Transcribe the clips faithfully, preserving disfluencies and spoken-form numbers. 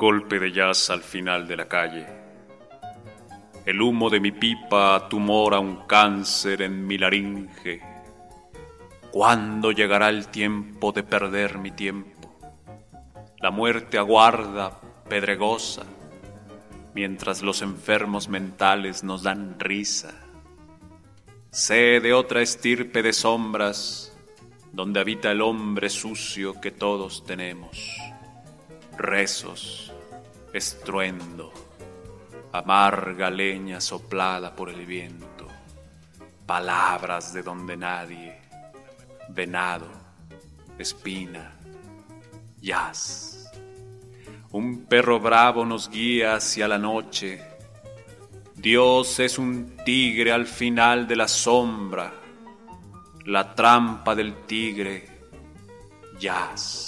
golpe de jazz al final de la calle. El humo de mi pipa tumora un cáncer en mi laringe. ¿Cuándo llegará el tiempo de perder mi tiempo? La muerte aguarda, pedregosa, mientras los enfermos mentales nos dan risa. Sé de otra estirpe de sombras, donde habita el hombre sucio que todos tenemos. Rezos, estruendo, amarga leña soplada por el viento, palabras de donde nadie, venado, espina, jazz. Un perro bravo nos guía hacia la noche. Dios es un tigre al final de la sombra, la trampa del tigre, jazz.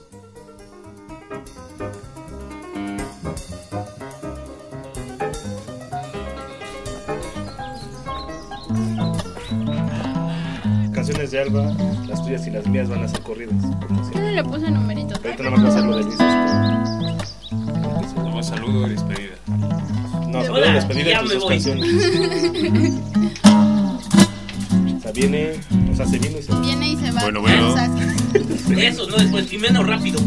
Canciones de Alba, las tuyas y las mías van a ser corridas. Yo no le puse numeritos. Ahorita nada más va a ser lo de Luis. Nomás saludo y despedida. No, saludo y despedida en tus dos canciones. O sea, viene, o sea, se viene y se va. Viene y se va. Bueno, bueno. Eso, no, después, primero rápido.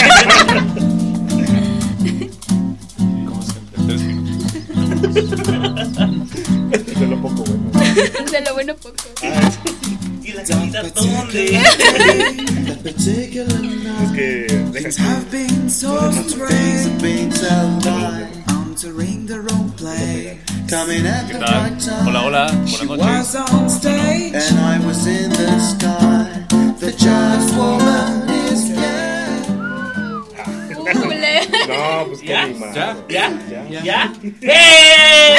Como siempre, tres minutos. De lo poco bueno. De lo bueno poco. Ah, ¿Y la calidad dónde? es que deja que... ¿Qué tal? Hola, hola, buenas noches. Ule. No, pues qué ¿Ya? animado. ¿Ya? ¿Ya? ¿Ya? ¿Ya? ¡Eh!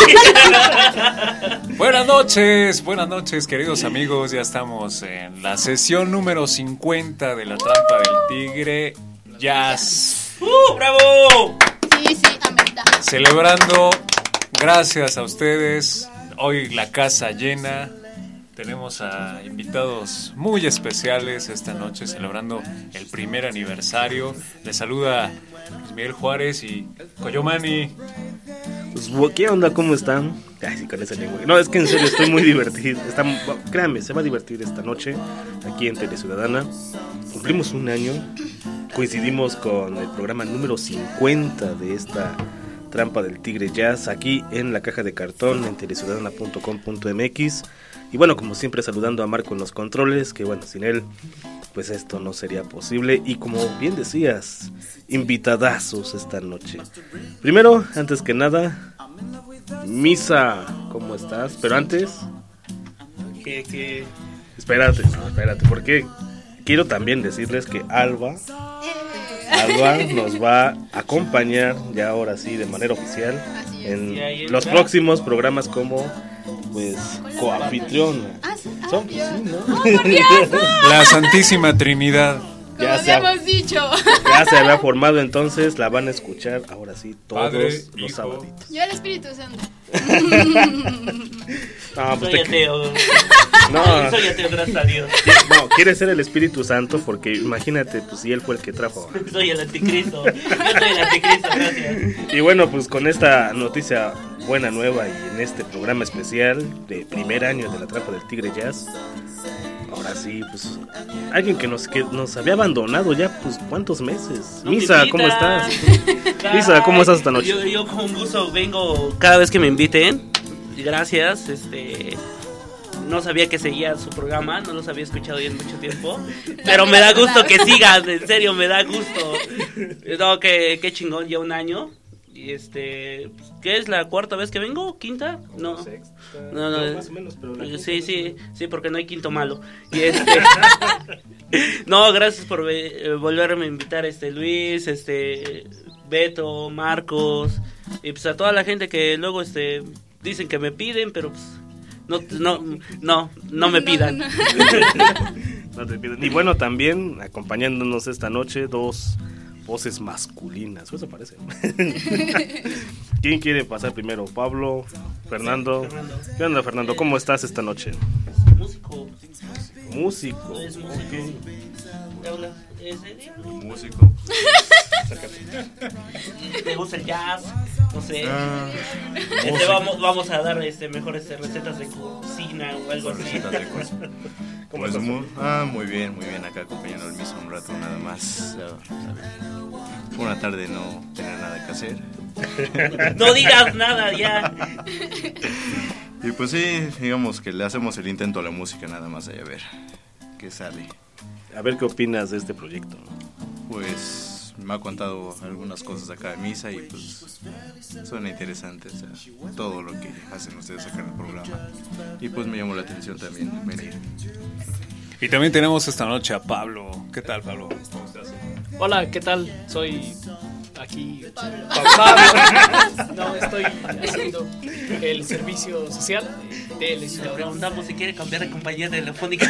Buenas noches, buenas noches, queridos amigos. Ya estamos en la sesión número cincuenta de La Trampa del Tigre Jazz. ¡Uh, bravo! Sí, sí, amerita. Celebrando, gracias a ustedes, hoy la casa llena. Tenemos a invitados muy especiales esta noche celebrando el primer aniversario. Les saluda Luis Miguel Juárez y Coyomani. Pues, ¿qué onda? ¿Cómo están? Ay, sí, con ese lenguaje. No, es que en serio estoy muy divertido. Está, créanme, se va a divertir esta noche aquí en Teleciudadana. Cumplimos un año. Coincidimos con el programa número cincuenta de esta Trampa del Tigre Jazz aquí en la caja de cartón en teleciudadana punto com punto m x. Y bueno, como siempre saludando a Marco en los controles, que bueno, sin él pues esto no sería posible. Y como bien decías, invitadazos esta noche. Primero, antes que nada, Misa, ¿cómo estás? Pero antes, ¿Qué, qué? espérate, no, espérate, porque quiero también decirles que Alba, Alba nos va a acompañar ya ahora sí de manera oficial en los próximos programas como pues coanfitriona. Ah, sí. Ah, Son, pues, sí, ¿no? ¡Oh, por Dios! no! La Santísima Trinidad. Como Ya se, ha- habíamos dicho. ya se había formado, entonces la van a escuchar ahora sí todos Padre, los Hijo. sabaditos. Yo el Espíritu Santo. No, pues Soy te- ateo. No. Soy ateo, gracias a Dios. no, quiere ser el Espíritu Santo porque imagínate, pues si él fue el que trajo. Soy el anticristo. Yo soy el anticristo, gracias. Y bueno, pues con esta noticia buena nueva y en este programa especial de primer año de La Trampa del Tigre Jazz, ahora sí, pues alguien que nos que nos había abandonado ya, pues ¿cuántos meses? No me Misa, ¿cómo invitan. estás? Misa, ¿cómo estás esta noche? Yo, yo con gusto vengo cada vez que me inviten. Gracias, este... No sabía que seguía su programa, no los había escuchado ya en mucho tiempo. Pero me da gusto que sigan, en serio, me da gusto. No, que, qué chingón, ya un año. Y este, ¿qué es la cuarta vez que vengo? ¿Quinta? No. Sexta, No, no, no, más o menos, pero la quinta sí, no. sí, sí, porque no hay quinto malo. Y este, no, gracias por ve- volverme a invitar, este Luis, este Beto, Marcos, y pues a toda la gente que luego este dicen que me piden, pero pues no, no, no, no me pidan. No, no. No te pido. Y bueno, también acompañándonos esta noche dos voces masculinas, eso parece. ¿Quién quiere pasar primero? ¿Pablo? ¿Fernando? Fernando. ¿Qué onda, Fernando? ¿Cómo estás esta noche? Músico. Músico. Es músico. Ok. ¿Qué hablas? ¿Es serio? Músico. ¿Te gusta el jazz? No sé. Ah, Este, música. vamos, vamos a dar este, mejores este, recetas de cocina o algo así. Recetas de cocina. Pues muy, ah, muy bien, muy bien. Acá acompañando al mismo un rato nada más. Ya, ¿sabes? Fue una tarde de no tener nada que hacer. No digas nada ya. Y pues sí, digamos que le hacemos el intento a la música nada más ahí a ver qué sale. A ver qué opinas de este proyecto. Pues me ha contado algunas cosas acá de misa y pues suena interesante, o sea, todo lo que hacen ustedes acá en el programa. Y pues me llamó la atención también venir. Y también tenemos esta noche a Pablo. ¿Qué tal, Pablo? ¿Cómo estás? Hola, ¿qué tal? Soy aquí Pablo. No, estoy haciendo el servicio social de Le legislador. preguntamos si quiere cambiar de compañía telefónica.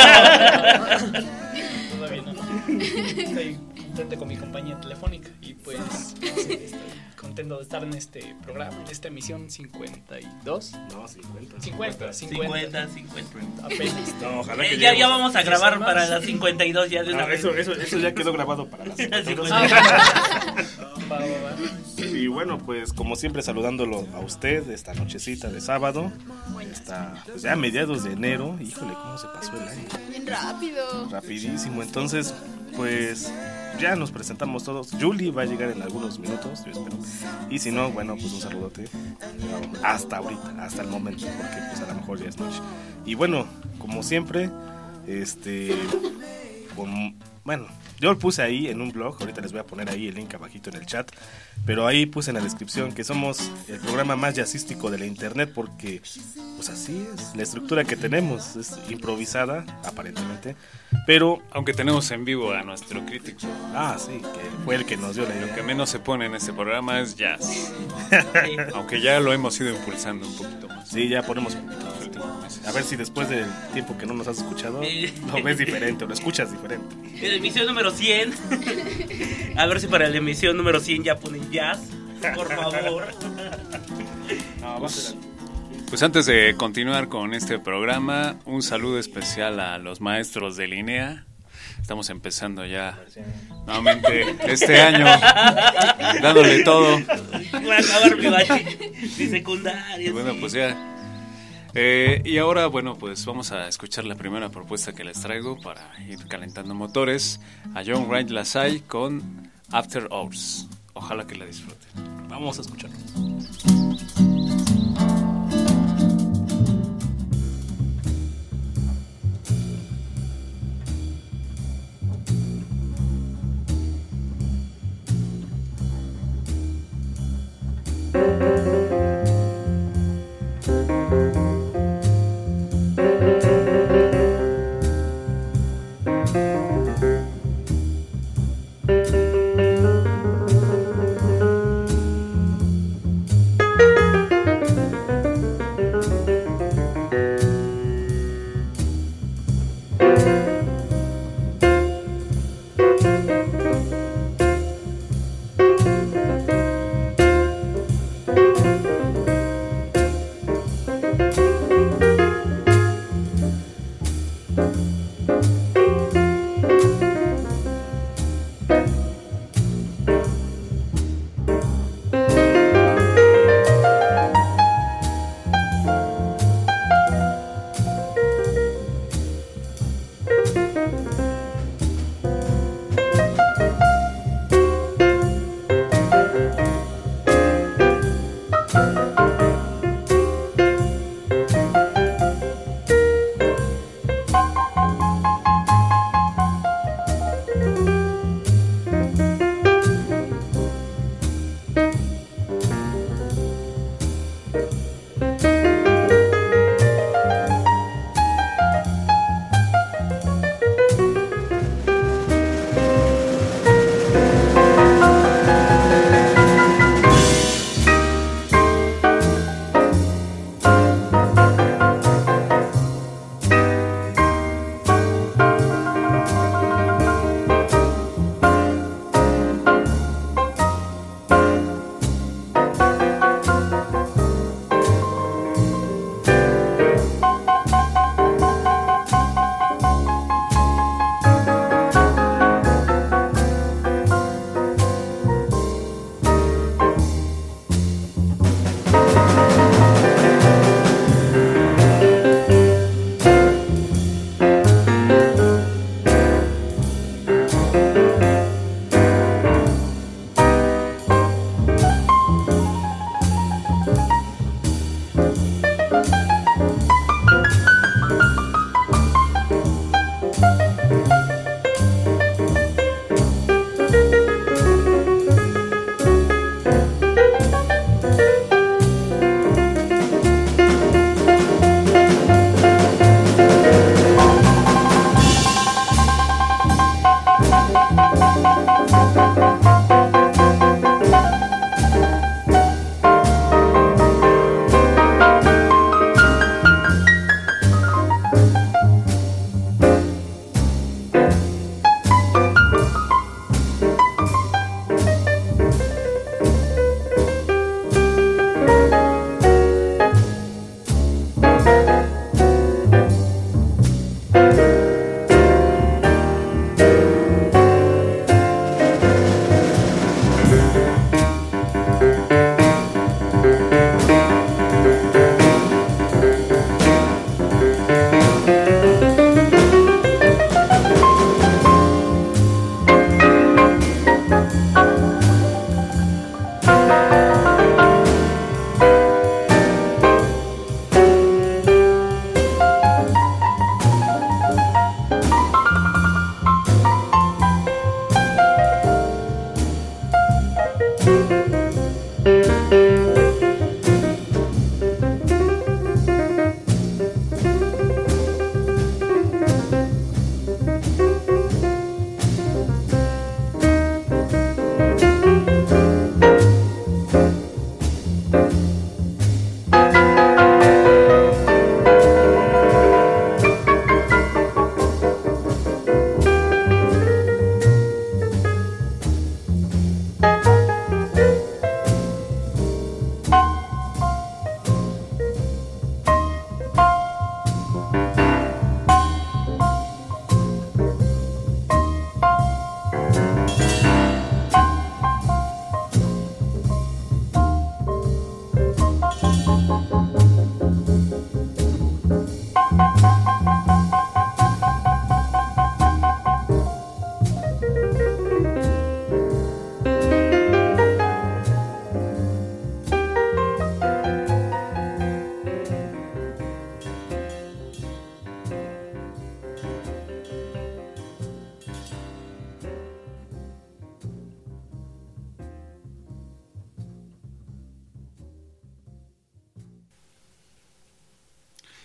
Todavía no. Estoy contento con mi compañía telefónica y pues no sé, estoy contento de estar en este programa, en esta emisión cincuenta y dos. No, cincuenta. cincuenta, cincuenta. cincuenta, cincuenta. Apenas. No, ojalá Eh, que ya, lleguemos. ya vamos a grabar Sí, para más. las cincuenta y dos ya de una No, vez. eso, eso, eso ya quedó grabado para las cincuenta y dos. Ah, Va, va, va. Y bueno, pues como siempre saludándolo a usted esta nochecita de sábado. Está pues, ya a mediados de enero. Híjole, cómo se pasó el año. Bien rápido. Rapidísimo. Entonces, pues ya nos presentamos todos. Julie va a llegar en algunos minutos, yo espero. Y si no, bueno, pues un saludote. Hasta ahorita, hasta el momento, porque pues a lo mejor ya es noche. Y bueno, como siempre, este, con, bueno, yo lo puse ahí en un blog. Ahorita les voy a poner ahí el link abajito en el chat. Pero ahí puse en la descripción que somos el programa más jazzístico de la internet porque, pues así es, la estructura que tenemos es improvisada, aparentemente, pero, Aunque tenemos en vivo a nuestro crítico. ah, sí, que fue el que nos dio la Lo que idea. menos se pone en este programa es jazz. Sí. Aunque ya lo hemos ido impulsando un poquito más. Sí, ya ponemos un poquito. en los últimos meses. A ver si después del tiempo que no nos has escuchado, Sí. lo ves diferente o lo escuchas diferente. En la emisión número cien. A ver si para la emisión número cien ya ponen jazz. Por favor. No, va a ser Pues antes de continuar con este programa, un saludo especial a los maestros de Linea. Estamos empezando ya nuevamente este año, dándole todo. Voy a acabar mi bache. Mi secundaria. Y bueno, sí. pues ya. Eh, y ahora, bueno, pues vamos a escuchar la primera propuesta que les traigo para ir calentando motores. A John Wright LaSalle con After Hours. Ojalá que la disfruten. Vamos a escucharlo.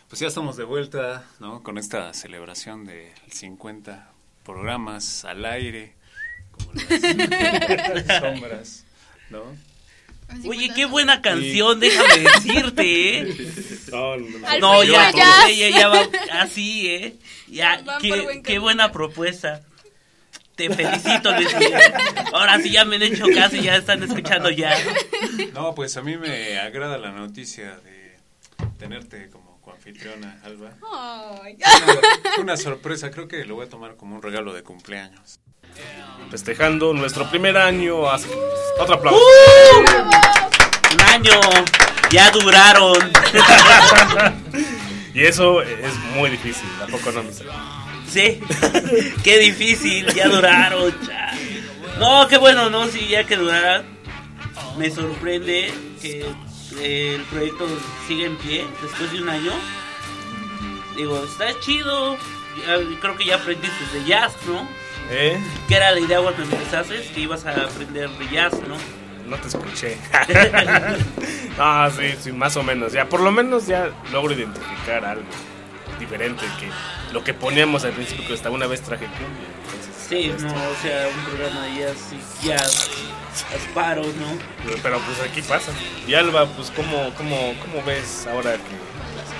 Pues ya estamos de vuelta, ¿no? Con esta celebración de cincuenta programas al aire, como las sombras, ¿no? Oye, qué buena canción, déjame decirte, ¿eh? No, no, no. Al No, fin, ya, ya. ya, ya va así, ¿eh? Ya, Van por qué, buen qué camino. buena propuesta. Te felicito, Luis Miguel. Ahora sí ya me han hecho caso y ya están escuchando ya. No, pues a mí me agrada la noticia de tenerte como coanfitriona, Alba. Ay. Una, una sorpresa, creo que lo voy a tomar como un regalo de cumpleaños. Festejando nuestro primer año. Así que, otro aplauso. Un año, ya duraron. Y eso es muy difícil, ¿a poco no? Mister? Sí, qué difícil, ya duraron. Ya. No, qué bueno, no, sí, ya que duraran. Me sorprende que el proyecto sigue en pie después de un año. Digo, está chido. Ya, creo que ya aprendiste de jazz, ¿no? ¿Eh? ¿Qué era la idea cuando empezaste? Que ibas a aprender de jazz, ¿no? No te escuché. No, sí, sí, más o menos. Ya, por lo menos ya logro identificar algo diferente que lo que poníamos al principio, que hasta una vez traje cumbia. Entonces, Sí, esto- no, o sea, un programa de jazz, sí, jazz, asparo, ¿no? Pero, pero, pues aquí pasa. Y Alba, pues ¿cómo, cómo, cómo ves ahora que...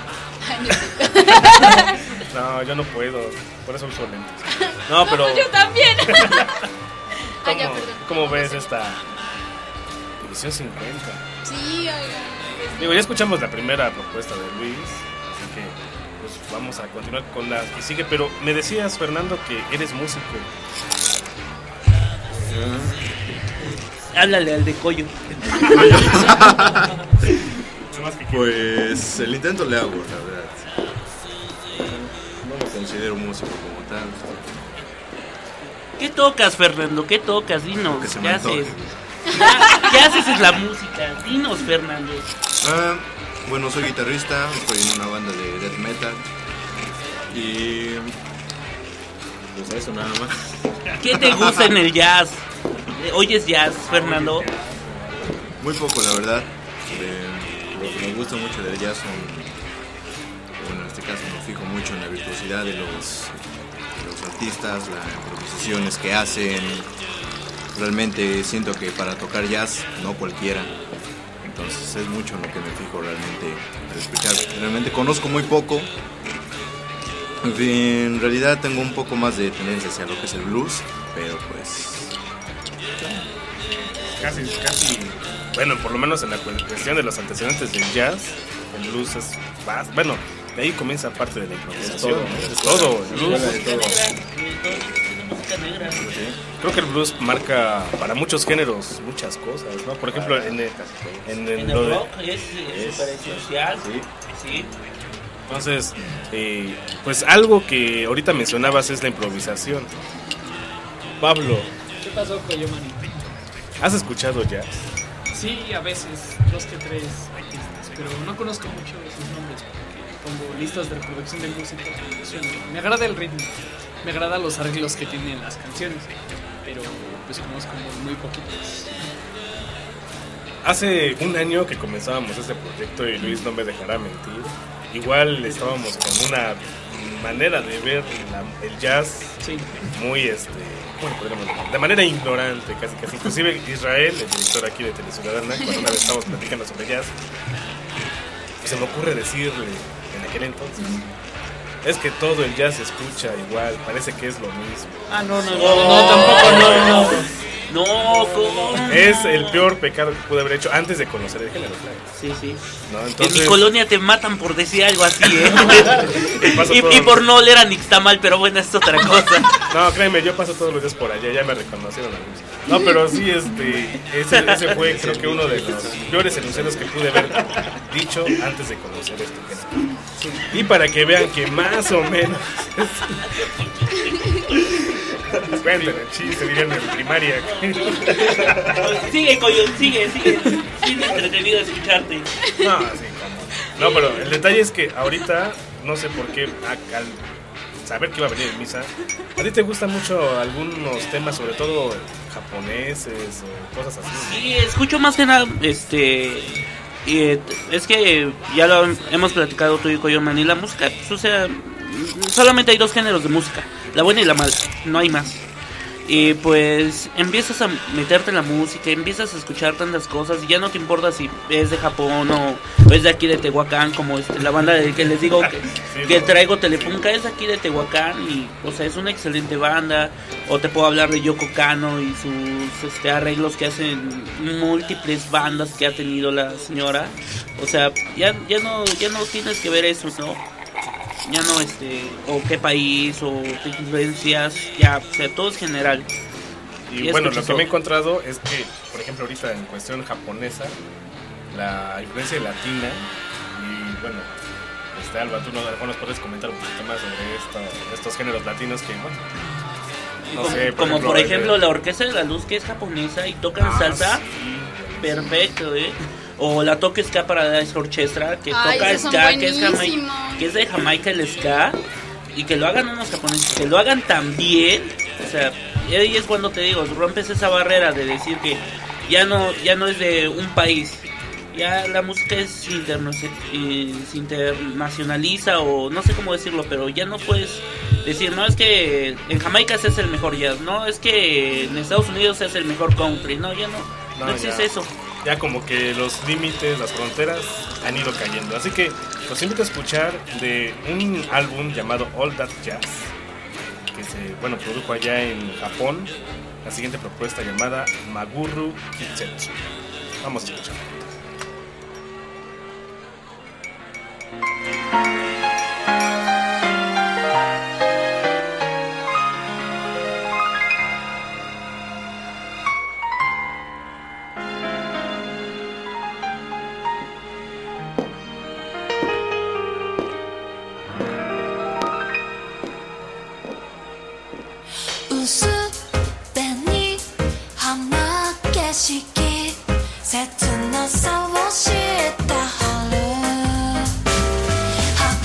No, yo no puedo, por eso uso lentes. No, pero Yo también. Ah, ya, ¿cómo, perdón. cómo ves esta edición cincuenta? Sí, oiga. Digo, ya escuchamos la primera propuesta de Luis, así que pues vamos a continuar con la que sigue. Pero me decías, Fernando, que eres músico. Háblale al de Coyo. Pues el intento le hago, la verdad. No me considero músico como tal. ¿Qué tocas, Fernando? ¿Qué tocas? Dinos, que se ¿qué me haces? antoje. ¿Qué, qué haces en la música? Dinos, Fernando. Ah, bueno, soy guitarrista, estoy en una banda de death metal. Y pues eso nada más. ¿Qué te gusta en el jazz? ¿Oyes jazz, Fernando? Muy poco, la verdad. De- lo que me gusta mucho del jazz son, bueno, en este caso me fijo mucho en la virtuosidad de los, de los artistas, las improvisaciones que hacen. Realmente siento que para tocar jazz no cualquiera. Entonces es mucho en lo que me fijo realmente al escuchar. Realmente conozco muy poco. En realidad tengo un poco más de tendencia hacia lo que es el blues, pero pues Casi, casi. Bueno, por lo menos en la cu- cuestión de los antecedentes del jazz, el blues es más. Bueno, de ahí comienza parte de la improvisación. Es todo, el blues. Música negra. Creo que el blues marca para muchos géneros muchas cosas, ¿no? Por ejemplo, en el, en el- En lo el de- rock es súper esencial. Sí. Entonces, eh, pues algo que ahorita mencionabas es la improvisación. Pablo, ¿Qué pasó, Coyomani? ¿has escuchado jazz? Sí, a veces, dos que tres artistas, pero no conozco mucho de sus nombres porque pongo listas de reproducción de música que suenan. Me agrada el ritmo, me agrada los arreglos que tienen las canciones, pero pues conozco muy, muy poquitos. Hace un año que comenzábamos este proyecto y Luis no me dejará mentir. Igual estábamos con una manera de ver la- el jazz Sí, muy, este, ¿cómo le podríamos llamar? De manera ignorante, casi casi. Inclusive Israel, el director aquí de Teleciudadana, cuando una vez estábamos platicando sobre jazz, se me ocurre decirle en aquel entonces, es que todo el jazz se escucha igual, parece que es lo mismo. ah, no, no, no, No, no, tampoco, no, no. No, ¿cómo? Es el peor pecado que pude haber hecho antes de conocer el género, claro. Sí, sí. ¿No? En Entonces, mi colonia te matan por decir algo así, ¿eh? paso y, todo- y por no oler a Nixtamal, pero bueno, es otra cosa. No, créeme, yo paso todos los días por allá, ya me reconocieron algunos. No, pero sí, este, ese, ese fue creo que uno de los peores enunciados que pude haber dicho antes de conocer este género. Y para que vean que más o menos... Cuéntale el chiste, dirían en primaria. Sigue, Coyo, sigue, sigue. Sigue entretenido escucharte. No, sí, como... No, pero el detalle es que ahorita, no sé por qué, a- al saber que iba a venir en misa, ¿a ti te gustan mucho algunos temas, sobre todo japoneses o cosas así? Sí, escucho más que nada, este... Y eh, es que ya lo hemos platicado tú y Coyoman, y la música, pues, o sea, solamente hay dos géneros de música, la buena y la mala, no hay más. Y pues empiezas a meterte en la música, empiezas a escuchar tantas cosas y ya no te importa si es de Japón o, o es de aquí de Tehuacán, como este, la banda de que les digo que, Sí, que no. traigo Telefunka es aquí de Tehuacán y, o sea, es una excelente banda. O te puedo hablar de Yoko Kanno y sus este, arreglos que hacen múltiples bandas que ha tenido la señora. O sea, ya, ya no, ya no tienes que ver eso, ¿no? Ya no, este, o qué país, o qué influencias, ya, o sea, todo es general. Y Y bueno, lo escuchas que me he todo. encontrado es que, por ejemplo, ahorita en cuestión japonesa, la influencia latina, y bueno, este Alba, tú nos, nos puedes comentar un poquito más sobre esto, estos géneros latinos que, bueno, no como, sé, por como ejemplo, por el- ejemplo la Orquesta de la Luz, que es japonesa y tocan Ah, salsa, sí. perfecto, ¿eh? O la Tokyo Ska Paradise Orchestra, que Ay, toca esos son ska, que es, Jamaica, buenísimos. que es de Jamaica el ska, y que lo hagan unos japoneses, que lo hagan tan bien, o sea, y ahí es cuando te digo, rompes esa barrera de decir que ya no, ya no es de un país, ya la música es interna- eh, se internacionaliza, o no sé cómo decirlo, pero ya no puedes decir, no, es que en Jamaica se hace el mejor jazz, no, es que en Estados Unidos se hace el mejor country, no, ya no, no, No, existe ya. eso. Ya como que los límites, las fronteras han ido cayendo. Así que los invito a escuchar de un álbum llamado All That Jazz, que se, bueno, produjo allá en Japón. La siguiente propuesta llamada Maguru Kitsetsu. Vamos a escuchar. 薄紅花景色切なさを知った春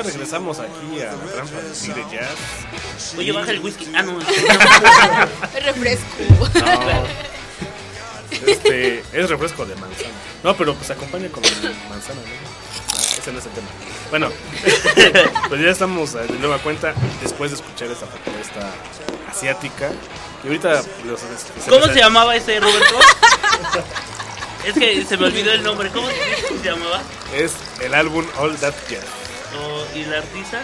ya regresamos aquí a la trampa del Tigre Jazz. Oye, baja el whisky. Ah, no. Es refresco. No. Este, es refresco de manzana. No, pero pues acompaña con manzana, ¿no? Ah, ese no es el tema. Bueno, pues ya estamos de nueva cuenta después de escuchar esta propuesta asiática. Y ahorita los, se ¿Cómo me- se llamaba ese Roberto? Es que se me olvidó el nombre. ¿Cómo se llamaba? Es el álbum All That Jazz. Oh, ¿y la artista?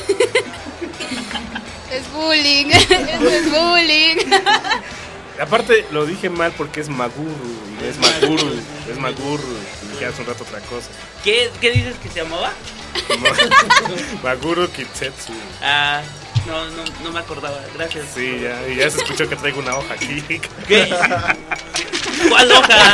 Es bullying. Eso es bullying. Aparte lo dije mal porque es Maguru, y no es Maguru, es Maguru. Y dije hace un rato otra cosa. ¿Qué, qué dices que se llamaba? Maguru Kitsetsu. Ah, no, no, no me acordaba. Gracias. Sí, ya, y ya se escuchó que traigo una hoja aquí. ¿Qué? ¿Cuál hoja?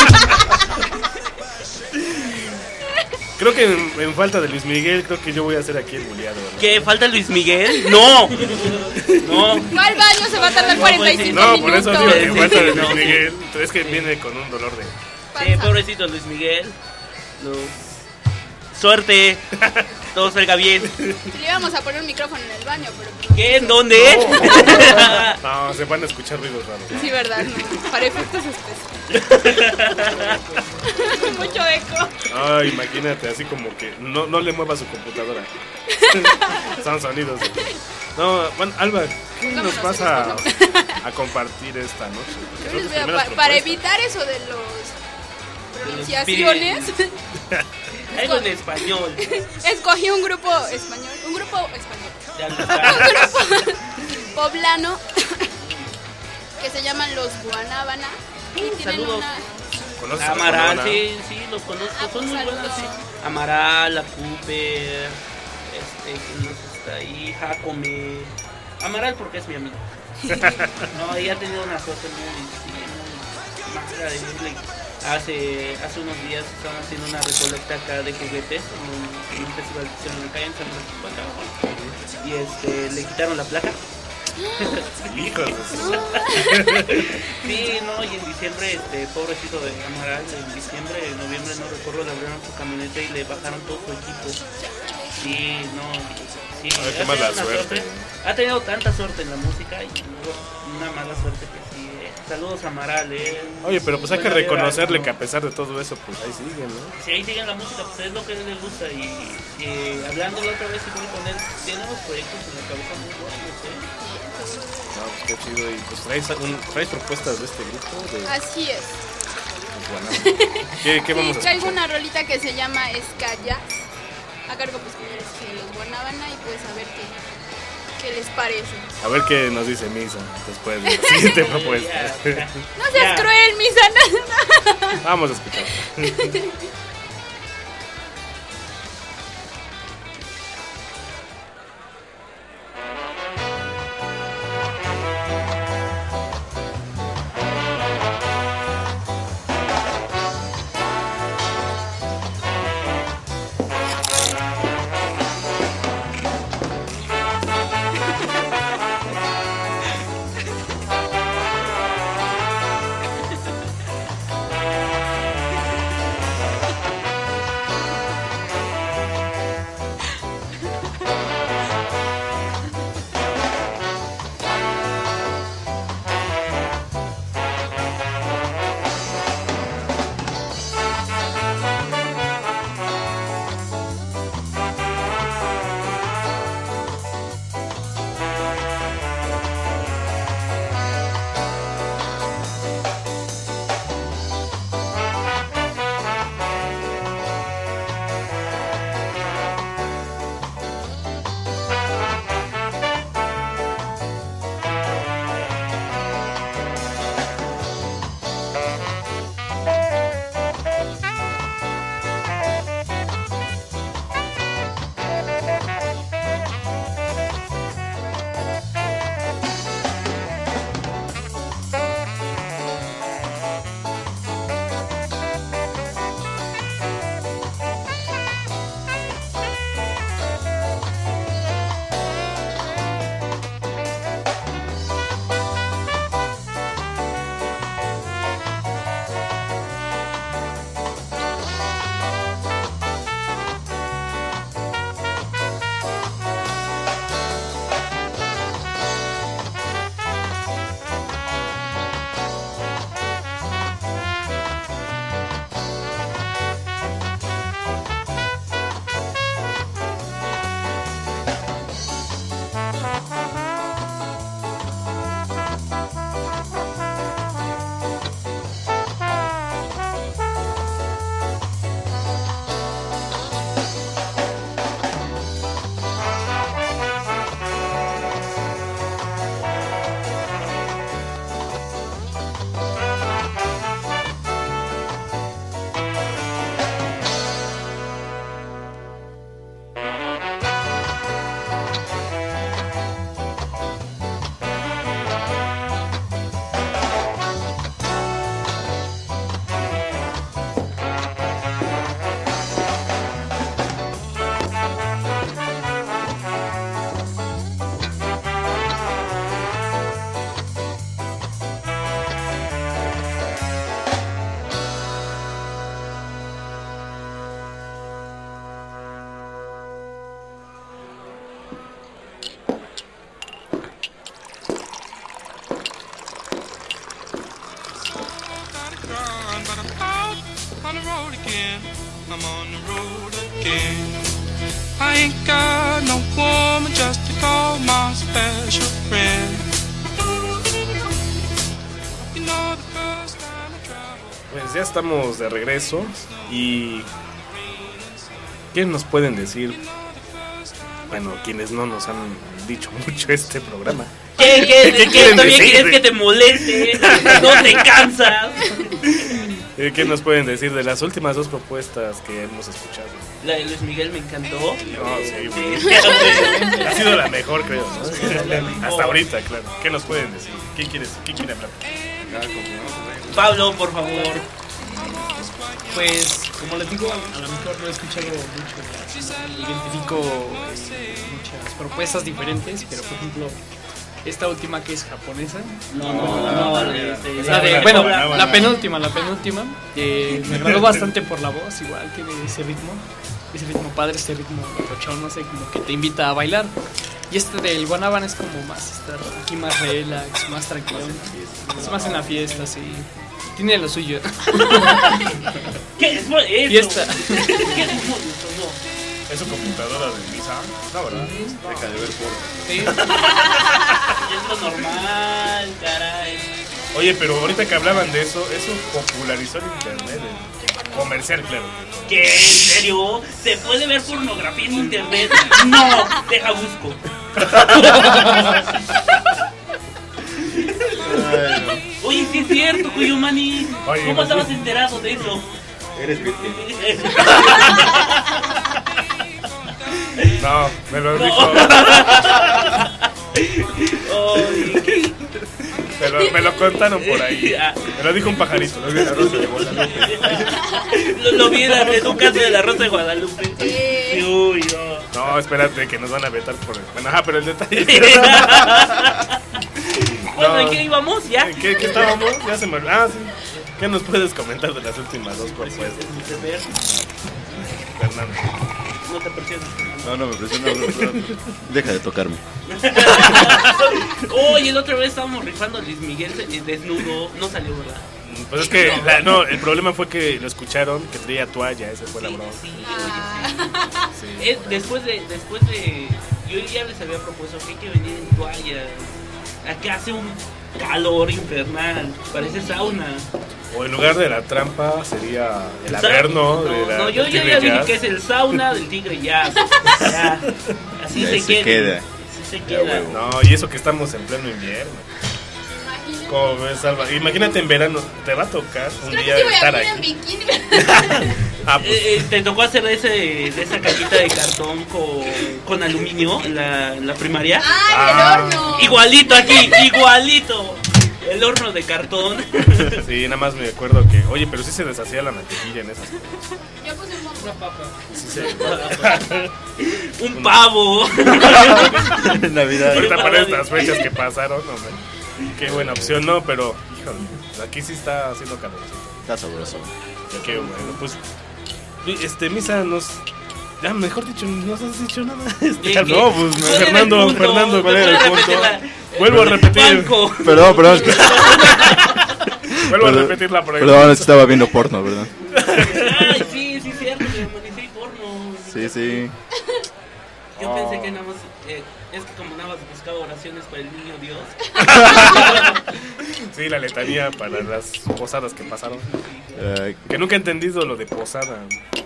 Creo que en, en falta de Luis Miguel, creo que yo voy a hacer aquí el buleado. ¿No? ¿Qué? ¿Falta Luis Miguel? ¡No! No. ¿Cuál baño se va a tardar cuarenta y cinco No, minutos? por eso digo que en falta de No. Luis Miguel. Es que viene con un dolor de... Sí, pobrecito Luis Miguel. No. Suerte. Todo salga bien. Le íbamos a poner un micrófono en el baño, pero... ¿Qué? ¿En dónde? No, se van a escuchar ruidos raros. Sí, verdad, no. Para efectos especiales. Mucho eco. Ay, imagínate, así como que no, no le mueva su computadora. Son sonidos. No, bueno, Alba, ¿qué Pongámonos nos vas a, serios, a compartir esta noche? Porque Yo son les tus voy a- primeras pa- para propuestas. evitar eso de los pronunciaciones, Algo en español. escogí un grupo español, un grupo español, Ya lo un sabes. grupo poblano que se llaman Los Guanábana y tienen Saludos. una... ¿Conoces a Amaral, Juana? sí, sí, los conozco. Ah, Son muy pues, buenos, sí. saludos. Amaral, la Cooper, este, ¿quién más está ahí? Jacome. Amaral porque es mi amigo. No, ella ha tenido una suerte muy, sí, muy magra de verle. Hace, hace unos días estaban haciendo una recolecta acá de juguetes en un, en un festival que hicieron acá en San Francisco, acá abajo. Y este, le quitaron la placa. Hijos de su- Sí, no, y en diciembre, este, pobrecito de Amaral, en diciembre, en noviembre, no recuerdo, le abrieron su camioneta y le bajaron todo su equipo. Sí, no, sí, Ay, qué ha mala tenido una suerte. Ha tenido tanta suerte en la música y luego una mala suerte que sí. eh. Saludos a Amaral, eh. Oye, pero pues hay que Buena vibra, reconocerle ¿no? que a pesar de todo eso, pues ahí siguen, ¿no? Si ahí siguen la música, pues es lo que a él les gusta. Y eh, hablando la otra vez igual con él, tiene unos proyectos en la cabeza muy buenos, ¿eh? No, pues qué chido. Y pues traes, un, traes propuestas de este grupo de Así es. los Guanábana. ¿Qué, qué vamos Sí, a traigo escuchar? una rolita que se llama Escaya, a cargo pues de Los Guanábana, y pues a ver qué, qué les parece. A ver qué nos dice Misa después de la siguiente propuesta. No seas Ya. cruel, Misa. Vamos a escuchar. 「 pues ya estamos de regreso. ¿Y qué nos pueden decir? Bueno, quienes no nos han dicho mucho este programa. ¿Qué, qué, ¿Qué qué, quieren ¿Todavía decir? quieres que te moleste? ¿No te cansas? Eh, ¿Qué nos pueden decir de las últimas dos propuestas que hemos escuchado? La de Luis Miguel me encantó. No, sí, güey. Sí, hombre. Ha sido la mejor, creo, ¿no? Sí, la mejor. Hasta ahorita, claro. ¿Qué nos pueden decir? ¿Quién quiere, quién quiere hablar? Pablo, por favor. Pues, como les digo, a lo mejor no he escuchado mucho. Identifico eh, muchas propuestas diferentes, pero por ejemplo, esta última que es japonesa. No, no, no. no este, La de- de- bueno, buena, buena. la penúltima, la penúltima. eh, me agradó bastante por la voz, igual tiene ese ritmo. Ese ritmo padre, ese ritmo cochón, no sé, como que te invita a bailar. Y este del Guanaban es como más estar aquí más relax, más tranquilo. Es más en la fiesta, sí. Tiene lo suyo. ¿Qué es eso? Fiesta. ¿Qué es eso? No. ¿Es su computadora de Misa? No, ¿verdad? Deja de ver por... Sí. Es lo normal, caray. Oye, pero ahorita que hablaban de eso, eso popularizó el internet. El comercial, claro. ¿Qué? ¿En serio? ¿Se puede ver pornografía en internet? No, deja busco. Oye, sí es cierto, Cuyumani. Oye, ¿Cómo no estabas sé. enterado de eso? Eres virgen. No, me lo dijo. Ay, ¿qué? Me lo, me lo contaron por ahí. Ah. Me lo dijo un pajarito. Lo vi en la Rosa de Guadalupe. Lo, lo vi en la- en un caso de la Rosa de Guadalupe. Eh. Uy, no. No, espérate, que nos van a vetar por el... Bueno, ajá, pero el detalle... Bueno, No. ¿en qué íbamos? ¿Ya? ¿En qué, qué estábamos? Ya se me... Ah, sí. ¿Qué nos puedes comentar de las últimas dos propuestas, Fernando? No te presiones. No, no me presiona. Deja de tocarme. Oye, la otra vez estábamos rifando a Luis Miguel eh, desnudo. No salió, ¿verdad? Pues es que, la- no, el problema fue que lo escucharon, que traía toalla, esa fue la broma. Sí, Ah. Sí. Eh, después de, después de, yo ya les había propuesto que hay que venir en toalla. Acá hace un calor infernal, parece sauna. O en lugar de la trampa sería el Sa- averno de no, la no, yo, del yo Tigre ya dije Jazz. que es el sauna del Tigre Jazz. Ya, así Ahí se, se queda. queda. Así se Ya, queda. huevo. No, y eso que estamos en pleno invierno. Imagínate. ¿Cómo ves, Alba? Imagínate en verano, te va a tocar un Creo día que sí voy a estar venir en aquí. bikini. Ah, pues, Eh, eh, ¿Te tocó hacer de, ese, de esa cajita de cartón con, con aluminio en la, en la primaria? ¡Ay, Ah. el horno! Igualito aquí, igualito. El horno de cartón. sí, nada más me acuerdo que, oye, pero sí se deshacía la mantequilla en esas cosas. Yo puse un poco. Una papa. Sí, se... Un pavo. Navidad. Ahorita para estas fechas que pasaron, hombre. Qué buena opción, no, pero, híjole, aquí sí está haciendo calorcito. Está sabroso. Qué bueno, pues, este, Misa, nos... Ya, mejor dicho, no nos has dicho nada. Este, ¿Qué, qué? no, pues, ¿Cuál era el Fernando, punto? Fernando, ¿cuál ¿Me era el puedes punto? repetir la- Vuelvo a repetir, Banco. Perdón, perdón. es que- vuelvo a perdón, repetir la prueba. Perdón, es que estaba viendo porno, ¿verdad? Ay, sí, sí, cierto, me amanecí porno. Sí, sí. Yo pensé que nada más, eh, es que como nada más buscaba oraciones para el niño Dios. Sí, la letanía para las posadas que pasaron. Eh, Que nunca he entendido lo de posada.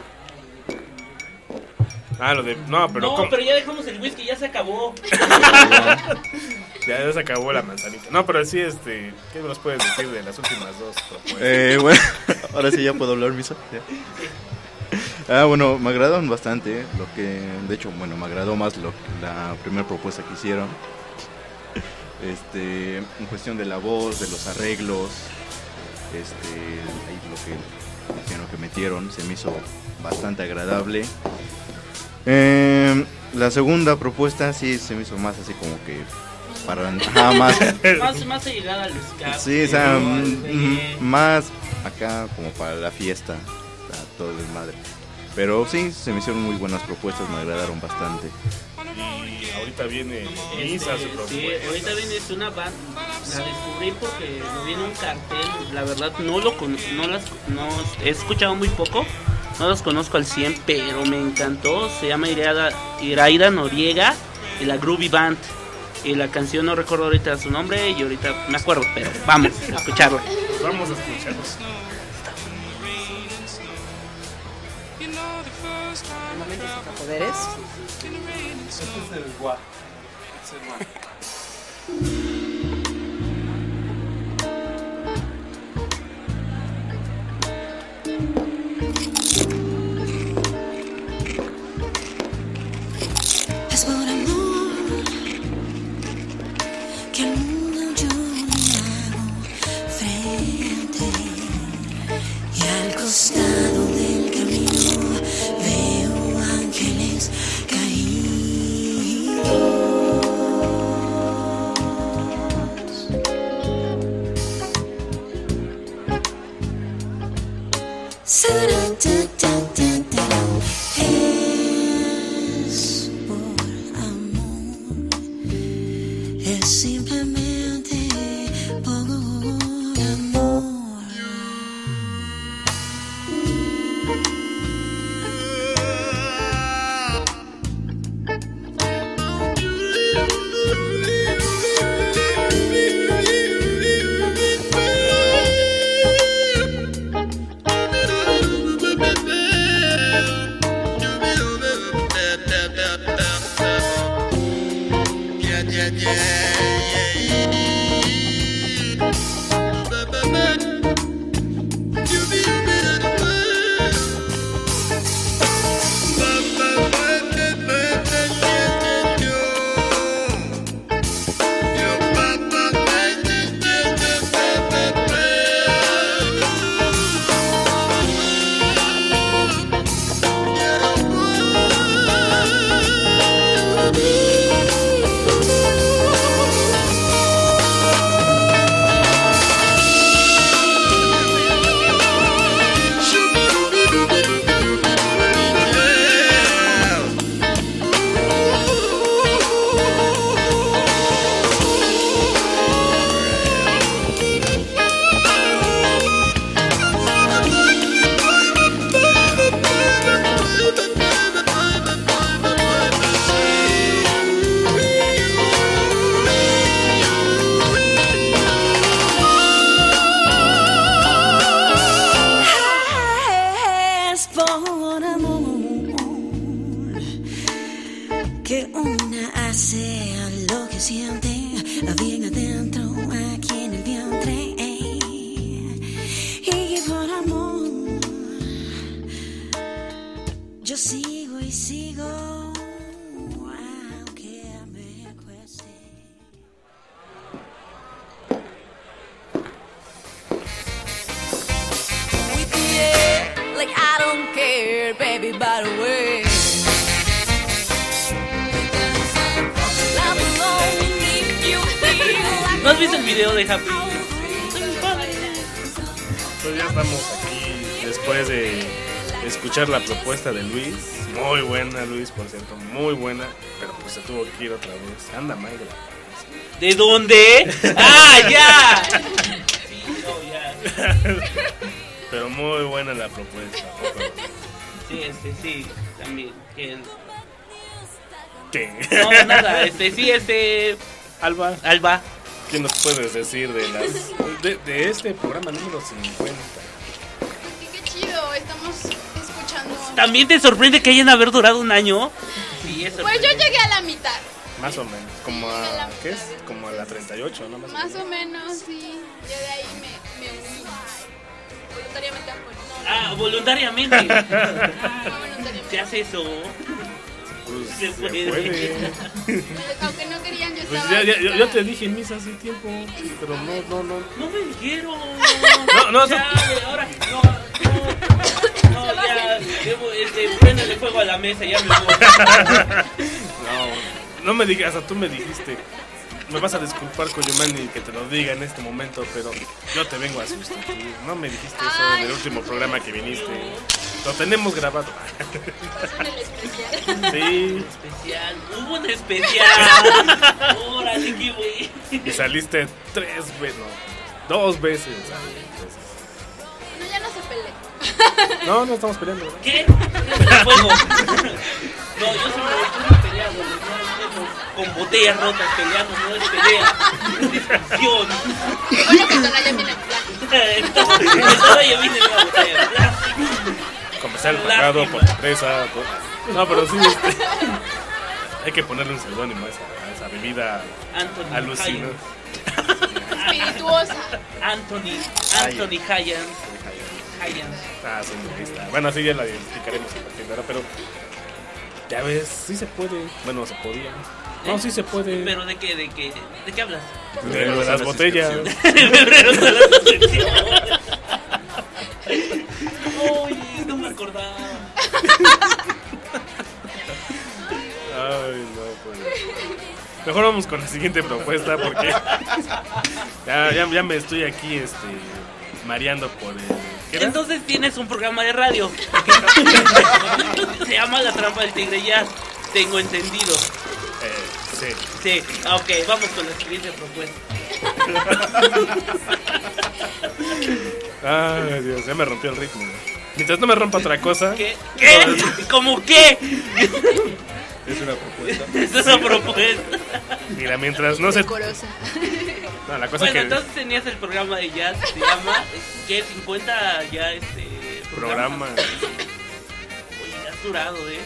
Ah, lo de... No, pero no, ¿cómo? pero ya dejamos el whisky, ya se acabó. Ya, ya se acabó la manzanita. No, pero sí, este... ¿Qué nos puedes decir de las últimas dos propuestas? eh, bueno, ahora sí ya puedo hablar, Misa. Ya. Ah, bueno, me agradaron bastante. eh, Lo que, de hecho, bueno, me agradó más lo la primera propuesta que hicieron. Este, en cuestión de la voz, de los arreglos, este, ahí lo que, el piano que metieron se me hizo bastante agradable. Eh, la segunda propuesta sí se me hizo más así como que para, ajá, más, Más, más llegada al escape. sí, o sea, ¿no? mm, Este, mm, más acá como para la fiesta, o sea, todo el desmadre. Pero sí, se me hicieron muy buenas propuestas, me agradaron bastante. Y ahorita viene Misa, su Este, sí, propuesta. ahorita viene es una banda, la descubrí porque me viene un cartel, la verdad no lo con, no las no he escuchado muy poco, no los conozco al cien, pero me encantó, se llama Iraida, Iraida Noriega y la Groovy Band. Y la canción no recuerdo ahorita su nombre y ahorita me acuerdo, pero vamos a escucharla. Vamos a escucharlos. Momentos superpoderes. Este es el guá. Este es el guá. Es por amor que al mundo yo le hago frente, y al costado del camino veo ángeles caídos. Sa-da-da-da-da-da. Es por amor, es simplemente por amor. Es por amor que una hace lo que siente bien adentro aquí en el vientre, y por amor yo sigo y sigo aunque me cueste. With the air, like I don't care, baby, by the way. ¿No has visto el video de Happy? Pues ya estamos aquí después de escuchar la propuesta de Luis. Muy buena, Luis, por cierto, muy buena. Pero pues se tuvo que ir otra vez. Anda, Mayra. ¿De dónde? ¡Ah, ya! Sí, no, ya. Pero muy buena la propuesta. Sí, este, sí, también. Que... ¿Qué? No, nada, este, sí, este... Alba, Alba. ¿qué nos puedes decir de las de, de este programa número cincuenta? Qué, qué chido, estamos escuchando. ¿También te sorprende que hayan haber durado un año? Sí, es Pues yo sorprendente. llegué a la mitad. Más o menos, como a, ¿qué es? Como a la treinta y ocho, ¿no? Más, Más o menos, sí. Ya de ahí me, me uní voluntariamente a Juan. No, Ah, voluntariamente. no, no ¿Se voluntariamente. hace eso? Pues Se se puede. puede. Aunque no querían, yo Pues estaba. ya, ya, yo, yo te dije en misa hace tiempo, pero no, no, no. No me dijeron. No, no, Ya, ahora no, no, no, ya, debo, este, préndele fuego a la mesa, ya me voy. No, no me digas, tú me dijiste. Me vas a disculpar, Koyomani, que te lo diga en este momento, pero yo te vengo a sustituir. No me dijiste eso en el último programa que viniste. Lo tenemos grabado. Sí. Especial, hubo un especial. Órale, qué güey. Y saliste tres veces, no, dos veces. No, ya no se pelee. No, no estamos peleando, ¿verdad? ¿Qué? Fuego. No, yo siempre estoy peleando, no, con botellas rotas peleando, no es pelea, es discusión. Bueno, que Tonaya viene en plan. Entonces, ya viene la botella de plástico. Como ser pagado por la empresa. Por... No, pero sí, este... hay que ponerle un seudónimo a esa, a esa bebida Anthony alucinante. Espirituosa. Anthony, Anthony Hayans. Hayans. Ah, sí, ahí está. Bueno, así ya la identificaremos a partir de ahora, pero ya ves, sí se puede. Bueno, se podía. No, sí se puede. ¿Pero de qué? ¿De qué, ¿De qué hablas? De lo de las botellas. Febrero de las suscripciones. Uy, no me acordaba. Ay, no, pues. Mejor vamos con la siguiente propuesta porque ya, ya, ya me estoy aquí este mareando por el... ¿qué era? Entonces tienes un programa de radio. Se llama La Trampa del Tigre Jazz. Tengo entendido. Eh, sí. Sí, ok, vamos con la siguiente propuesta. Ay, Dios, ya me rompió el ritmo. Mientras no me rompa otra cosa. ¿Qué? ¿Qué? ¿Cómo qué? Es una propuesta. Es una propuesta. Mira, mientras no se... Decorosa. No, la cosa Bueno, que... entonces tenías el programa de jazz, se llama, ¿qué? cincuenta ya este... Programa. Oye, has durado, ¿eh?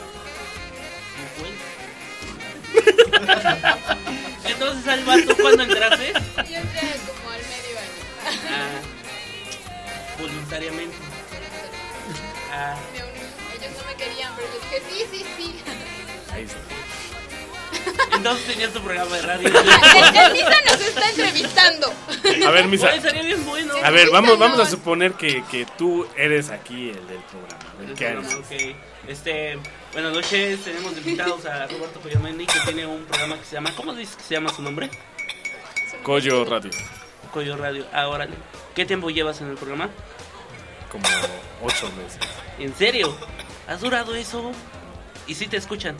cincuenta. Entonces, Alba, ¿tú cuándo entraste? Yo entré como al medio año. Ah, voluntariamente. Ah, Me uní. Ellos no me querían, pero yo dije sí, sí, sí. Ahí está. entonces tenías tu programa de radio. El, el Misa nos está entrevistando. A ver, Misa. Oye, sería bien bueno. A ver, vamos, vamos a suponer que, que tú eres aquí el del programa. A ver, ¿qué haces? Ok, este, buenas noches, tenemos invitados a Roberto Coyomendi, que tiene un programa que se llama, ¿cómo dices que se llama su nombre? Coyo Radio. Coyo Radio. Ahora, ¿qué tiempo llevas en el programa? Como ocho meses. ¿En serio? ¿Has durado eso? ¿Y si te escuchan?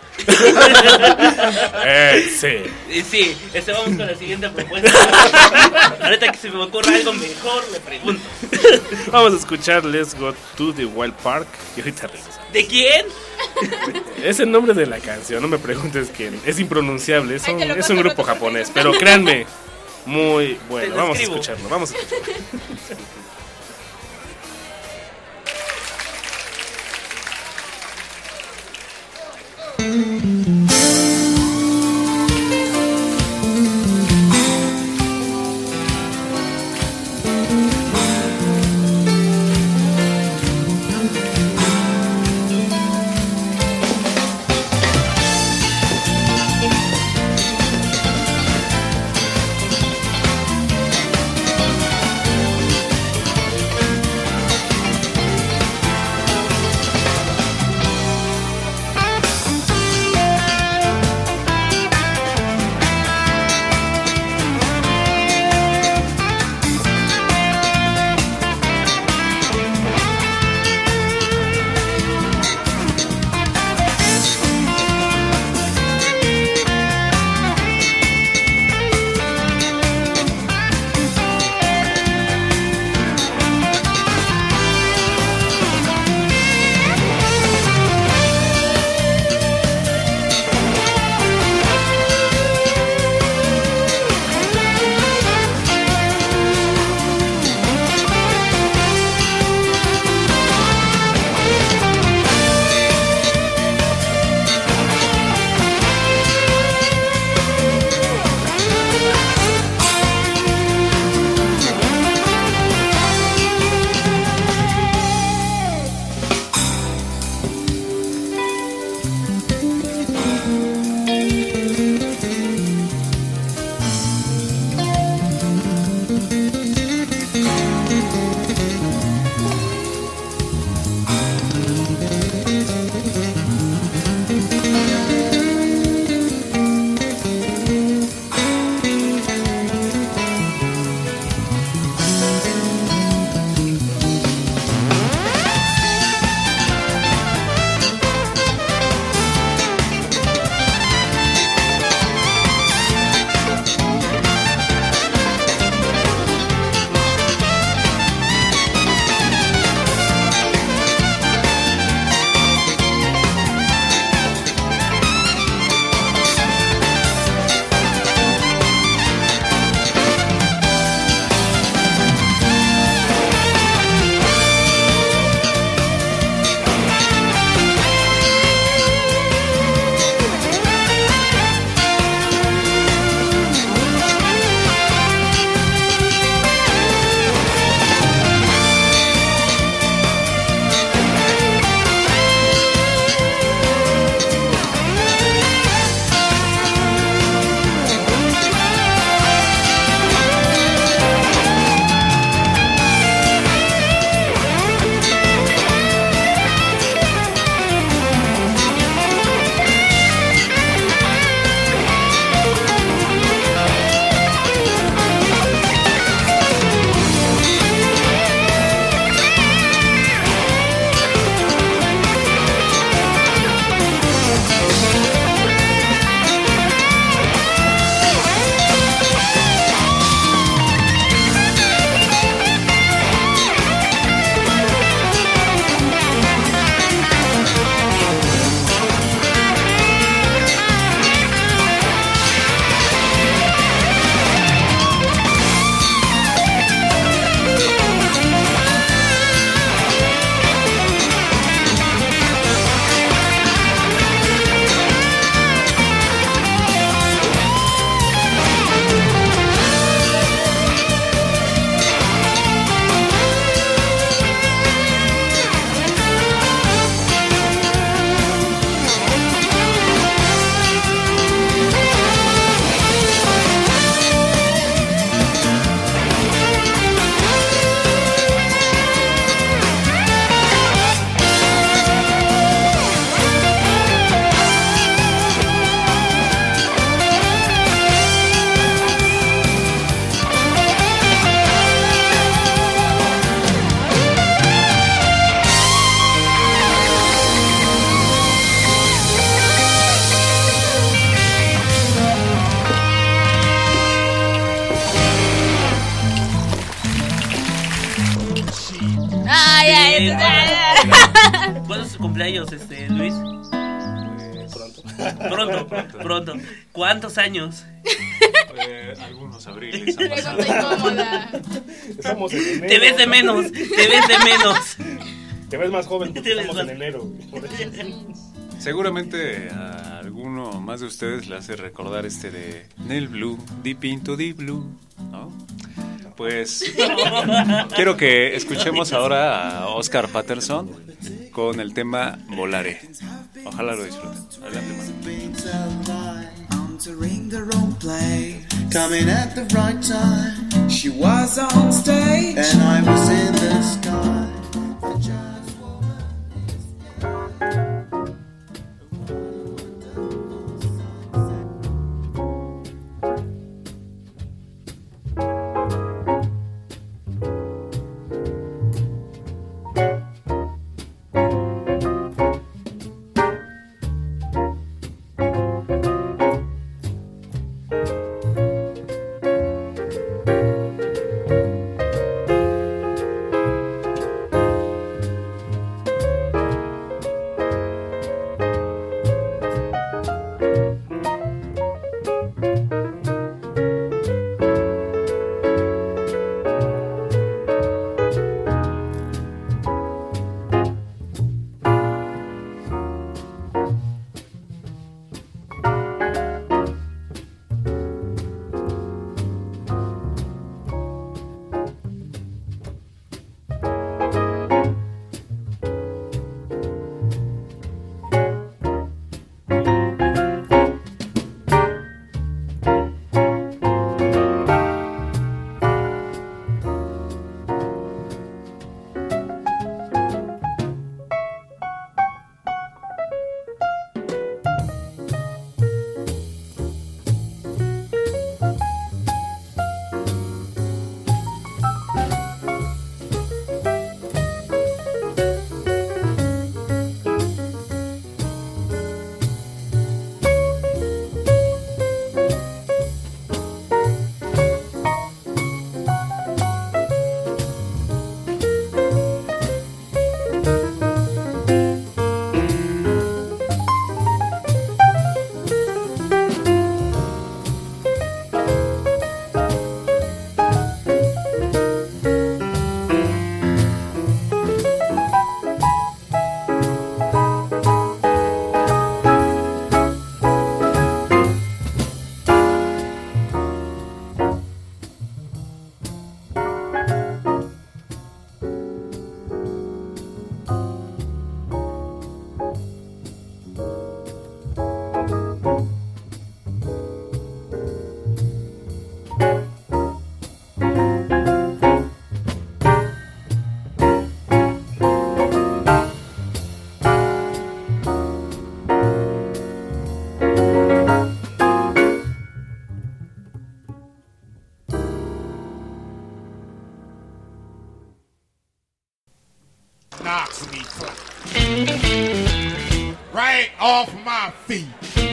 Eh, sí. Y sí, este, vamos con la siguiente propuesta. Ahorita que se me ocurra algo mejor, le pregunto. Vamos a escuchar Let's Go to the Wild Park y ahorita regresamos. ¿De quién? Es el nombre de la canción, no me preguntes quién. Es impronunciable, es un, Ay, te lo es un cuento, grupo no te japonés, preocupes. pero créanme, muy Te bueno. lo Vamos a escribo. escucharlo, vamos a escucharlo. Thank Eh, ¿Cuándo es su cumpleaños, este, Luis? Pronto. Pronto, pronto, pronto. ¿Cuántos años? Eh, algunos abriles. Pregunta incómoda. Estamos en enero. Te ves de menos, te ves de menos. Te ves más joven porque Te ves estamos más- en enero. Seguramente a alguno más de ustedes le hace recordar este de Nel Blue, Deep into Deep Blue, ¿no? Pues quiero que escuchemos ahora a Oscar Patterson con el tema Volaré. Ojalá lo disfruten. Adelante, mano. Entering the role play, coming at the right time. She was on stage, and I was in the sky. I just wanna knocks me flat. Right off my feet.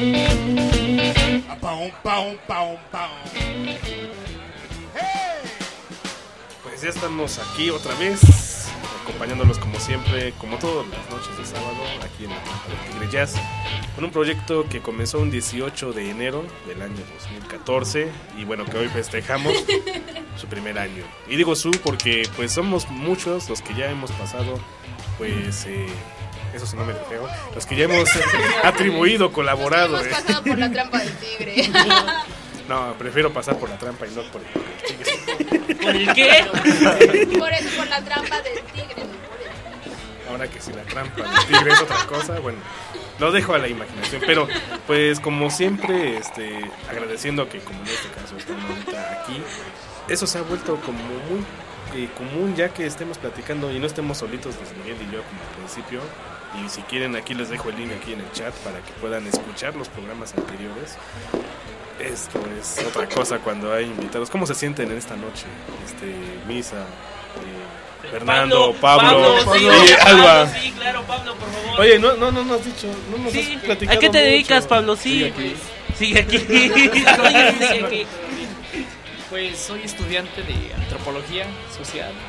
A boom, boom, boom, boom. Hey! Pues ya estamos aquí otra vez, acompañándolos como siempre, como todas las noches de sábado, aquí en la Trampa del Tigre Jazz, con un proyecto que comenzó un dieciocho de enero del año dos mil catorce y bueno, que hoy festejamos su primer año. Y digo su porque pues somos muchos los que ya hemos pasado, pues eh, eso sí no me lo creo, los que ya hemos eh, atribuido, colaborado. Hemos eh. pasado por la trampa del tigre. No, prefiero pasar por la trampa y no por el tigre. ¿Por el qué? Por eso, por la trampa del tigre. Ahora que si la trampa del tigre es otra cosa, bueno, lo dejo a la imaginación. Pero, pues, como siempre, este, agradeciendo que, como en este caso, están ahorita aquí, eso se ha vuelto como muy eh, común, ya que estemos platicando y no estemos solitos, Luis Miguel y yo, como al principio. Y si quieren, aquí les dejo el link aquí en el chat para que puedan escuchar los programas anteriores. Esto es otra cosa cuando hay invitados. ¿Cómo se sienten en esta noche? Este, Misa, eh, Fernando, Pablo, Pablo, sí, y Pablo, Alba. sí, claro, Pablo, por favor. Oye, no, no, no nos has dicho, no nos Sí, has platicado ¿a qué te mucho. dedicas, Pablo? Sí, Sigue aquí. sigue aquí. Sigue aquí. Pues soy estudiante de antropología social y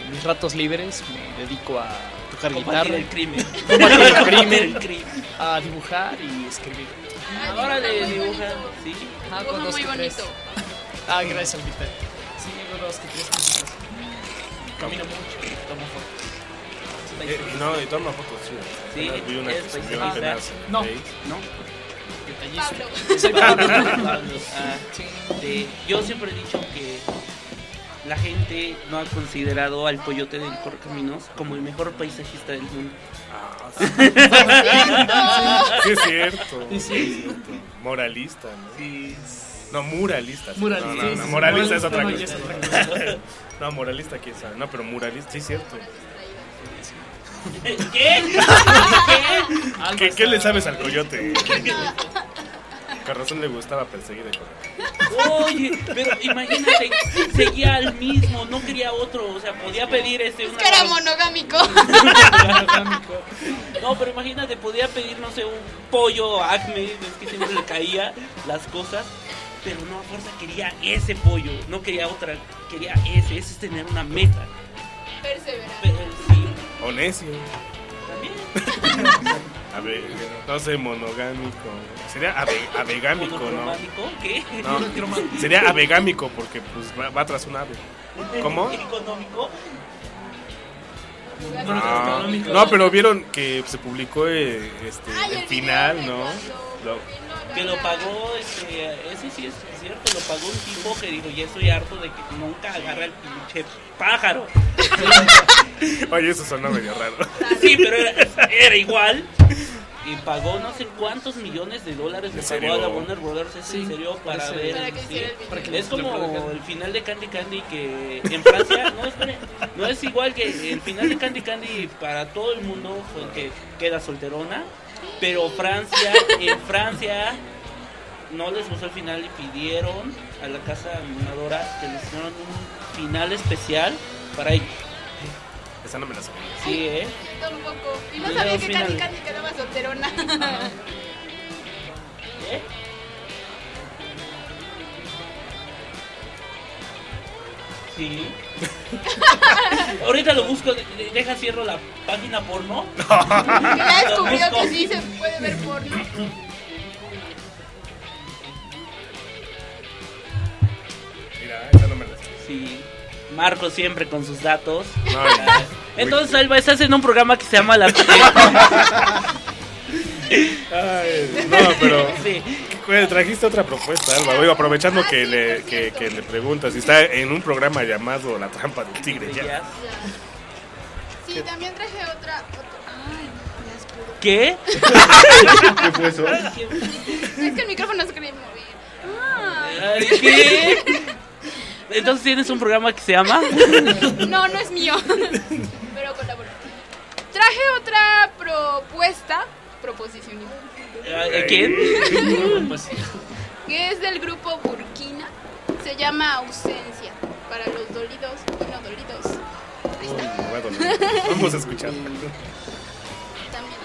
mis ratos libres me dedico a tocar Combatir guitarra, el crimen. combatir el Combatir crimen, el crimen. a dibujar y escribir. Ahora de Muy dibujar, bonito. sí. Ah, Dibuja con dos muy que tres. bonito. Ah, gracias al guitarra. Sí, hago dos que tres cositas. Camino mucho, tomo fotos. Eh, y no, y toma fotos, sí. Sí, Apenas vi una que es subió paisajista. apenas en No. Face. ¿No? Detallista. Pablo. Pablo, ah, sí. Yo siempre he dicho que la gente no ha considerado al Coyote del Correcaminos como el mejor paisajista del mundo. Ah, sí. Sí, es cierto. Sí, sí. es cierto. Moralista, ¿no? Sí. No, muralista. sí. Muralista, No, no, sí, no, sí, moralista es moralista otra no, cosa. ya es otra cosa. No, moralista, quién sabe. No, pero muralista, sí, es cierto. ¿Qué? Algo ¿Qué, está- ¿Qué le sabes al coyote? Con razón le gustaba perseguir el coyote. Oye, pero imagínate, seguía al mismo, no quería otro, o sea, podía pedir este Es una- que era monogámico. No, pero imagínate, podía pedir, no sé, un pollo Acme, es que siempre le caía las cosas, pero no, a fuerza quería ese pollo, no quería otra, quería ese, ese es tener una meta. Perseverante. Pero sí, O necio. también. A ver, no sé, monogámico. Sería ave, avegámico, ¿no? ¿Monocromático? ¿Qué? No, sería avegámico porque pues va, va tras un ave. ¿Cómo? ¿Económico? Ah, no, pero vieron que se publicó eh, este, Ay, el el final, video de ¿no? cuando Lo- Que lo pagó, este, ese sí es cierto, lo pagó un tipo que dijo, ya estoy harto de que nunca agarra el pinche pájaro. Oye, eso sonó medio raro. Sí, pero era, era igual. Y pagó no sé cuántos millones de dólares le ¿En pagó serio? a la Warner Brothers, ¿es Sí, en serio? Para parece- ver. Para que sí. hiciera el video. Para que Es lo como produjeran. el final de Candy Candy que en Francia, no, espere, no es igual que el final de Candy Candy para todo el mundo fue el que queda solterona, pero Francia, en Francia no les gustó el final y pidieron a la casa animadora que les hicieran un final especial para ellos. Esa no me la sabía. Sí, ¿eh? Todo un poco. Y no Los sabía dos que Candy finales. Candy quedaba solterona. ¿Eh? Sí. Ahorita lo busco, de- de- deja cierro la página porno. Ya Lo descubrió busco. que sí se puede ver porno. Mira, esa no me la sabía. Sí. Marco siempre con sus datos. No, ya. Entonces, Alba, estás en un programa que se llama La... Ay, no, pero Sí. Güey, trajiste otra propuesta, Alba. Oigo, aprovechando que le, que, que le preguntas si está en un programa llamado La Trampa del Tigre. Ya. Sí, también traje otra. otra- Ay, ya escudo. ¿Qué? ¿Qué fue eso? Es que el micrófono se quería mover. Ay, ¿Qué? Entonces, ¿tienes un programa que se llama? No, no es mío. Pero colaboro. Traje otra propuesta. Proposición. ¿A quién? Que es del grupo Burkina. Se llama Ausencia. Para los dolidos y no dolidos. Ahí Uy, está. me va a doler. Vamos a escuchar. También.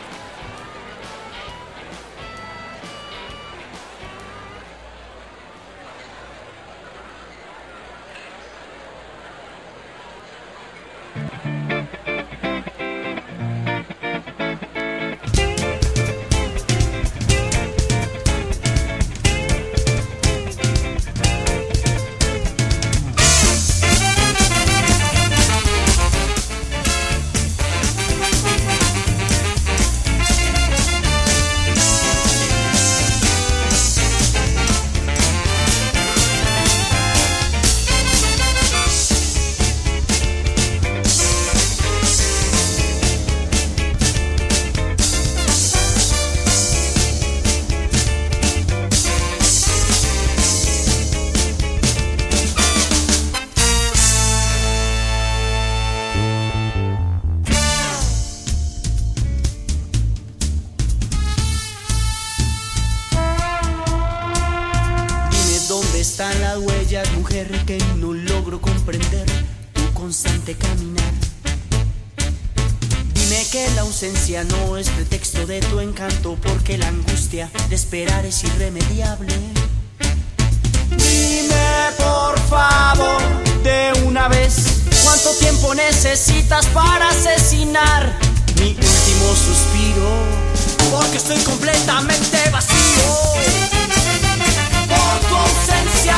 Dime dónde están las huellas, mujer, que no logro comprender tu constante caminar. Dime que la ausencia no es pretexto de tu encanto, porque la angustia de esperar es irremediable. Dime por favor de una vez cuánto tiempo necesitas necesitas para asesinar mi último suspiro, porque estoy completamente vacío por tu ausencia.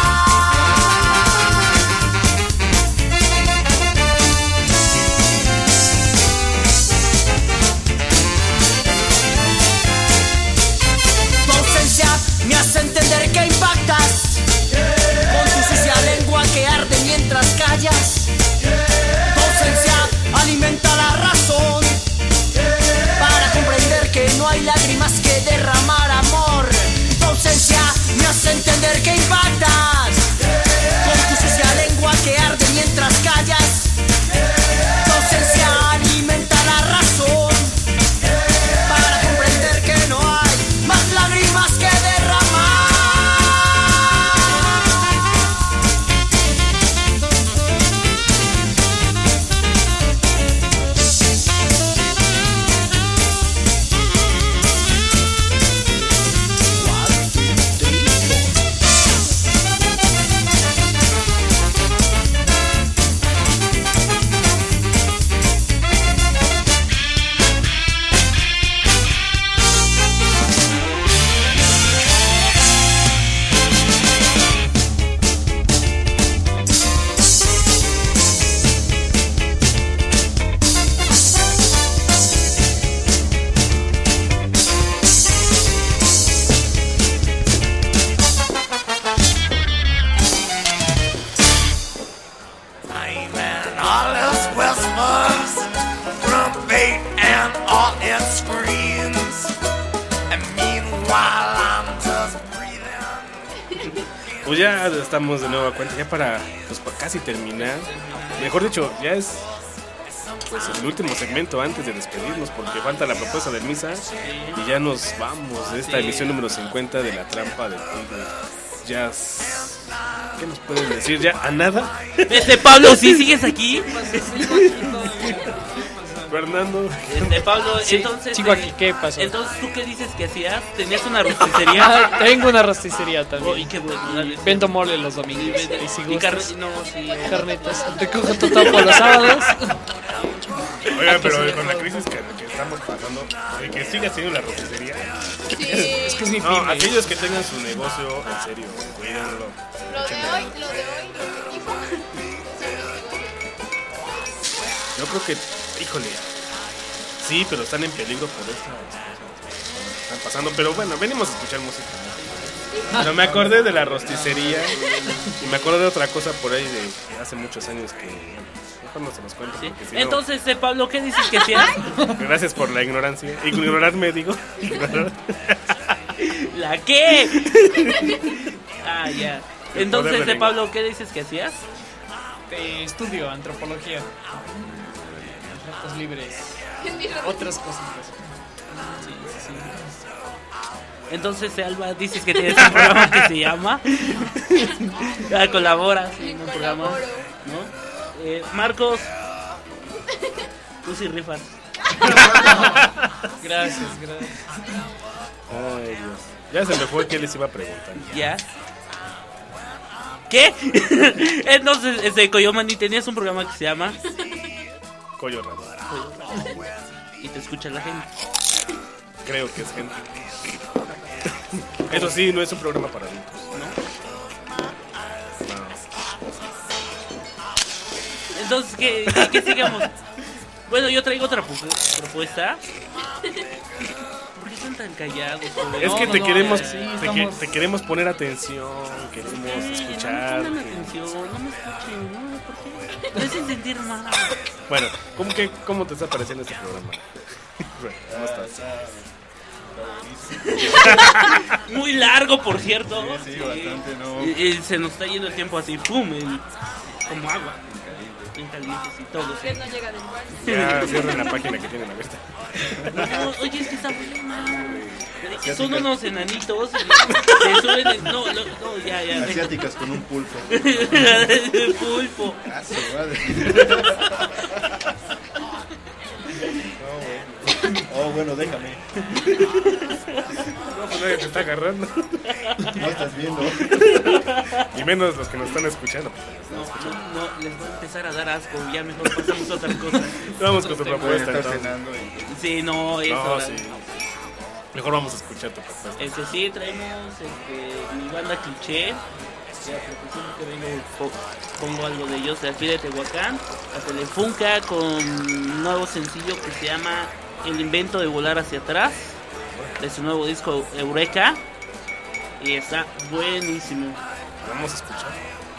Tu ausencia me hace entender que impactas con tu sucia lengua que arde mientras callas. Tu ausencia alimenta la razón para comprender que no hay lágrimas que derramar amor. Tu ausencia me hace entender que impactas con tu sucia lengua que arde mientras callas. Tu ausencia alimenta la razón para comprender que no hay más lágrimas que derramar. Pues ya estamos de nuevo a cuenta, ya para, pues, para casi terminar. Mejor dicho, ya es pues el último segmento antes de despedirnos, porque falta la propuesta de misa y ya nos vamos de esta Sí. emisión número cincuenta de La Trampa del Tigre. Ya, ¿qué nos pueden decir? ¿Ya a nada? Este Pablo, ¿sí sigues aquí? Fernando. Este Pablo, Sí, entonces sigo eh, aquí, ¿qué pasó? Entonces, ¿tú qué dices que hacías? ¿Tenías una rosticería? Ah, tengo una rosticería también. Oh, y qué bueno, dale. Vendo mole los domingos. Y si Y carne, gustas, no, sí. carnitas. Recojo tu topo los sábados. Oigan, pero con la crisis que, que estamos pasando, el que siga siendo la roticería. Es que es mi No, pyme. aquellos que tengan su negocio, en serio, cuídenlo. Lo de hoy, lo de hoy, lo que dijo. Yo creo que, híjole, sí, pero están en peligro por estas cosas que están pasando. Pero bueno, venimos a escuchar música. Pero me acordé de la rosticería y me acordé de otra cosa por ahí de hace muchos años que mejor no se los cuento. Sí. Porque si no- Entonces, este Pablo, ¿qué dices que hacías? Gracias por la ignorancia. Ignorarme, digo. Ignorar. ¿La qué? Ah, ya. El Entonces, poder de este lengua. Pablo, ¿qué dices que hacías? Eh, estudio antropología. Ratos libres. Otras cosas. Sí, sí. Entonces, Alba, dices que tienes un programa que se llama. Ah, colaboras en un programa, ¿no? Eh, Marcos, tú sí rifas. Gracias, gracias. Ay, Dios. Ya se me fue que les iba a preguntar. ¿Ya? ¿Qué? Entonces, este, Coyomani, tenías un programa que se llama Coyo Raro. Coyo Raro. Y te escucha la gente. Creo que es gente. Eso sí, no es un programa para adultos. Entonces, ¿qué, qué, qué sigamos? Bueno, yo traigo otra pu- propuesta. ¿Por qué están tan callados? joven? Es que No, te no, queremos, no, sí, te, estamos- que- te queremos poner atención, queremos escuchar. No me pongan atención, no me escuchen, no, ¿por qué? Me hacen sentir mal. Bueno, ¿cómo, que, ¿cómo te está pareciendo este programa? Bueno, ¿cómo estás? Muy largo, por cierto. Sí, sí, bastante, ¿no? Y, y se nos está yendo el tiempo así, pum, en- como agua. En calientes y todo. Usted no llega del baño. Ya cierren la página que tienen abierta. No, oye, es que está muy mal. Son unos enanitos. y Se suben. en- No, no, no, ya, ya. Asiáticas con un pulpo. Pulpo. Ah, su madre. Oh, bueno, déjame. No, pues nadie te está agarrando. No estás viendo. Y menos los que nos están escuchando. No, no, no, les va a empezar a dar asco. Ya mejor pasamos a otra cosa. Vamos con tu propuesta. Estás entonces. cenando y- Sí, no, eso. No, sí. Mejor vamos a escuchar tu propuesta. Este sí, traemos este, mi banda Cliché. Ya, porque siempre que vengo po- pongo algo de ellos de aquí de Tehuacán. A Telefunca con un nuevo sencillo que se llama El invento de volar hacia atrás. De su nuevo disco Eureka. Y está buenísimo. Vamos a escuchar.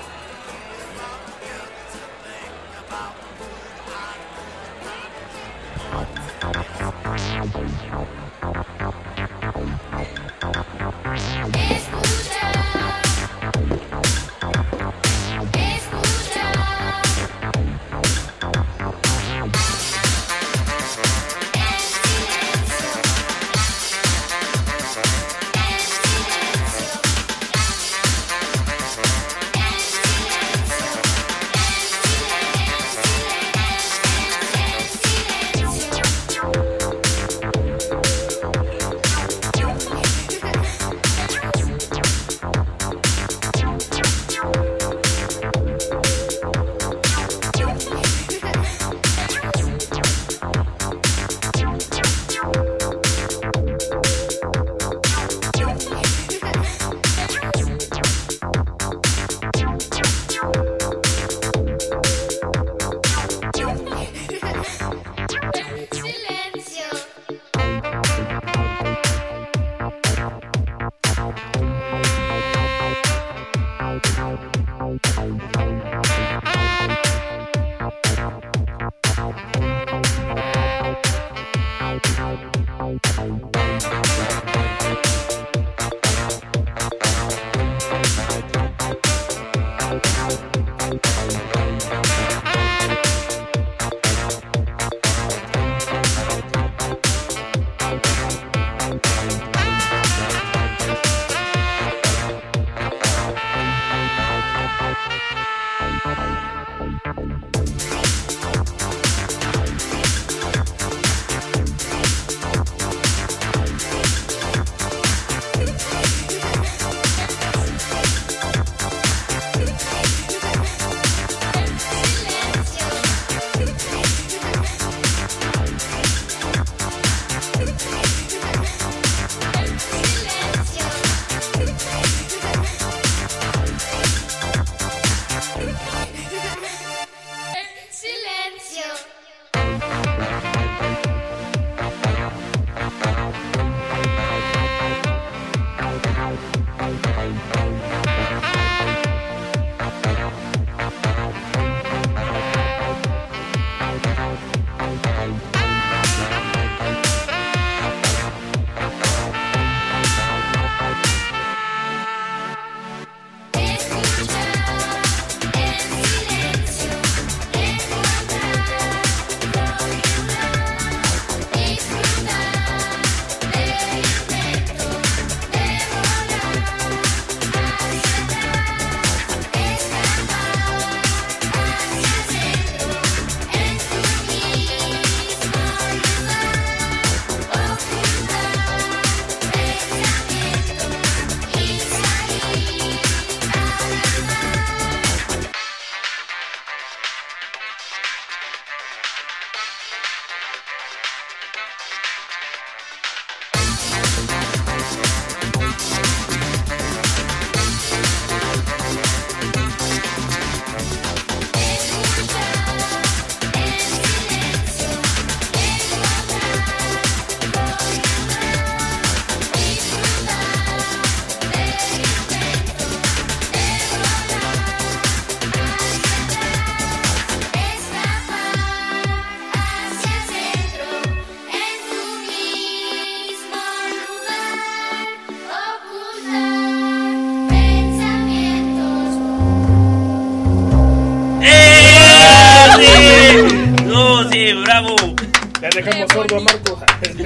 bravo. Ya dejamos sordo a Marco.